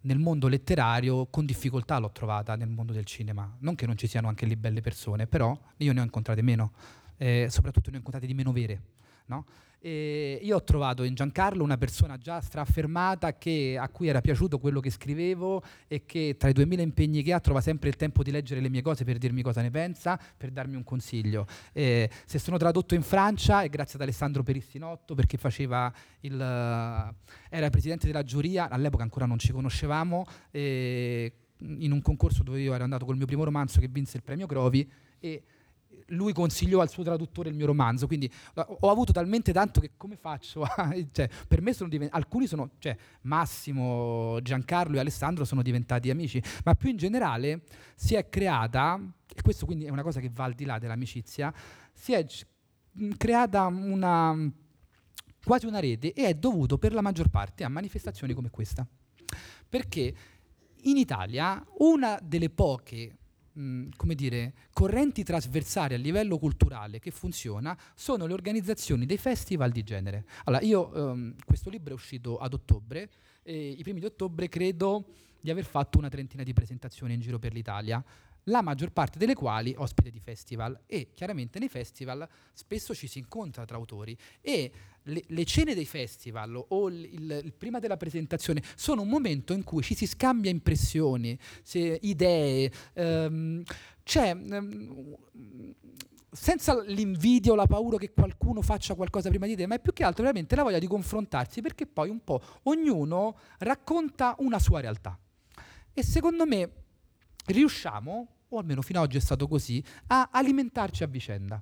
nel mondo letterario con difficoltà l'ho trovata nel mondo del cinema. Non che non ci siano anche lì belle persone, però io ne ho incontrate meno, eh, soprattutto ne ho incontrate di meno vere, no? E io ho trovato in Giancarlo una persona già straffermata che, a cui era piaciuto quello che scrivevo e che tra i duemila impegni che ha trova sempre il tempo di leggere le mie cose per dirmi cosa ne pensa, per darmi un consiglio. E se sono tradotto in Francia è grazie ad Alessandro Perissinotto, perché faceva il, era presidente della giuria, all'epoca ancora non ci conoscevamo, e in un concorso dove io ero andato col mio primo romanzo che vinse il premio Crovi, e lui consigliò al suo traduttore il mio romanzo, quindi ho avuto talmente tanto che come faccio a, cioè, per me sono divent- alcuni sono, cioè Massimo, Giancarlo e Alessandro sono diventati amici, ma più in generale si è creata, e questo quindi è una cosa che va al di là dell'amicizia, si è creata una quasi una rete, e è dovuto per la maggior parte a manifestazioni come questa, perché in Italia una delle poche come dire, correnti trasversali a livello culturale che funziona sono le organizzazioni dei festival di genere. Allora, io um, questo libro è uscito ad ottobre, e i primi di ottobre credo di aver fatto una trentina di presentazioni in giro per l'Italia, la maggior parte delle quali ospite di festival, e chiaramente nei festival spesso ci si incontra tra autori, e le, le cene dei festival o il, il, il prima della presentazione sono un momento in cui ci si scambia impressioni, se, idee, ehm, c'è ehm, senza l'invidia o la paura che qualcuno faccia qualcosa prima di te, ma è più che altro veramente la voglia di confrontarsi, perché poi un po' ognuno racconta una sua realtà, e secondo me riusciamo, o almeno fino ad oggi è stato così, a alimentarci a vicenda.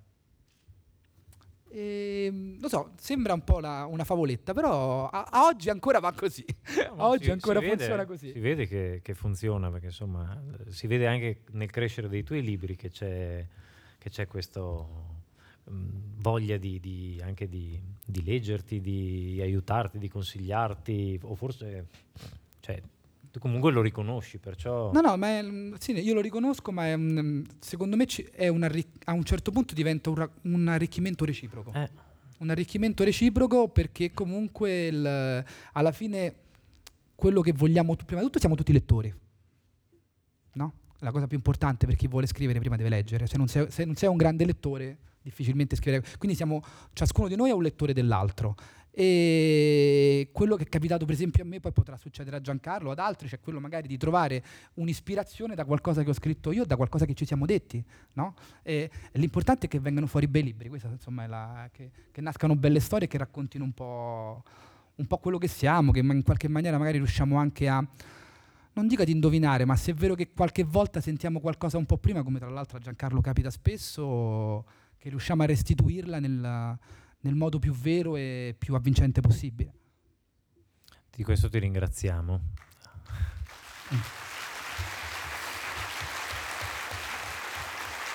E, lo so, sembra un po' la, una favoletta, però a, a oggi ancora va così. No, a oggi si, ancora si funziona vede, così. Si vede che, che funziona, perché insomma si vede anche nel crescere dei tuoi libri che c'è, che c'è questo um, voglia di, di, anche di, di leggerti, di aiutarti, di consigliarti, o forse... Cioè, tu comunque lo riconosci, perciò... No, no, ma è, sì, io lo riconosco, ma è, secondo me è un arric- a un certo punto diventa un, ra- un arricchimento reciproco. Eh. Un arricchimento reciproco, perché comunque il, alla fine quello che vogliamo, prima di tutto siamo tutti lettori, no? La cosa più importante per chi vuole scrivere prima deve leggere. Se non sei, se non sei un grande lettore, difficilmente scrivere. Quindi siamo, ciascuno di noi è un lettore dell'altro. E quello che è capitato per esempio a me, poi potrà succedere a Giancarlo, ad altri, c'è quello magari di trovare un'ispirazione da qualcosa che ho scritto io, da qualcosa che ci siamo detti, no? E l'importante è che vengano fuori bei libri, questa insomma è la, che, che nascano belle storie, che raccontino un po', un po' quello che siamo, che in qualche maniera magari riusciamo anche a, non dico ad indovinare, ma se è vero che qualche volta sentiamo qualcosa un po' prima, come tra l'altro a Giancarlo capita spesso, che riusciamo a restituirla nel, nel modo più vero e più avvincente possibile. Di questo ti ringraziamo. Mm.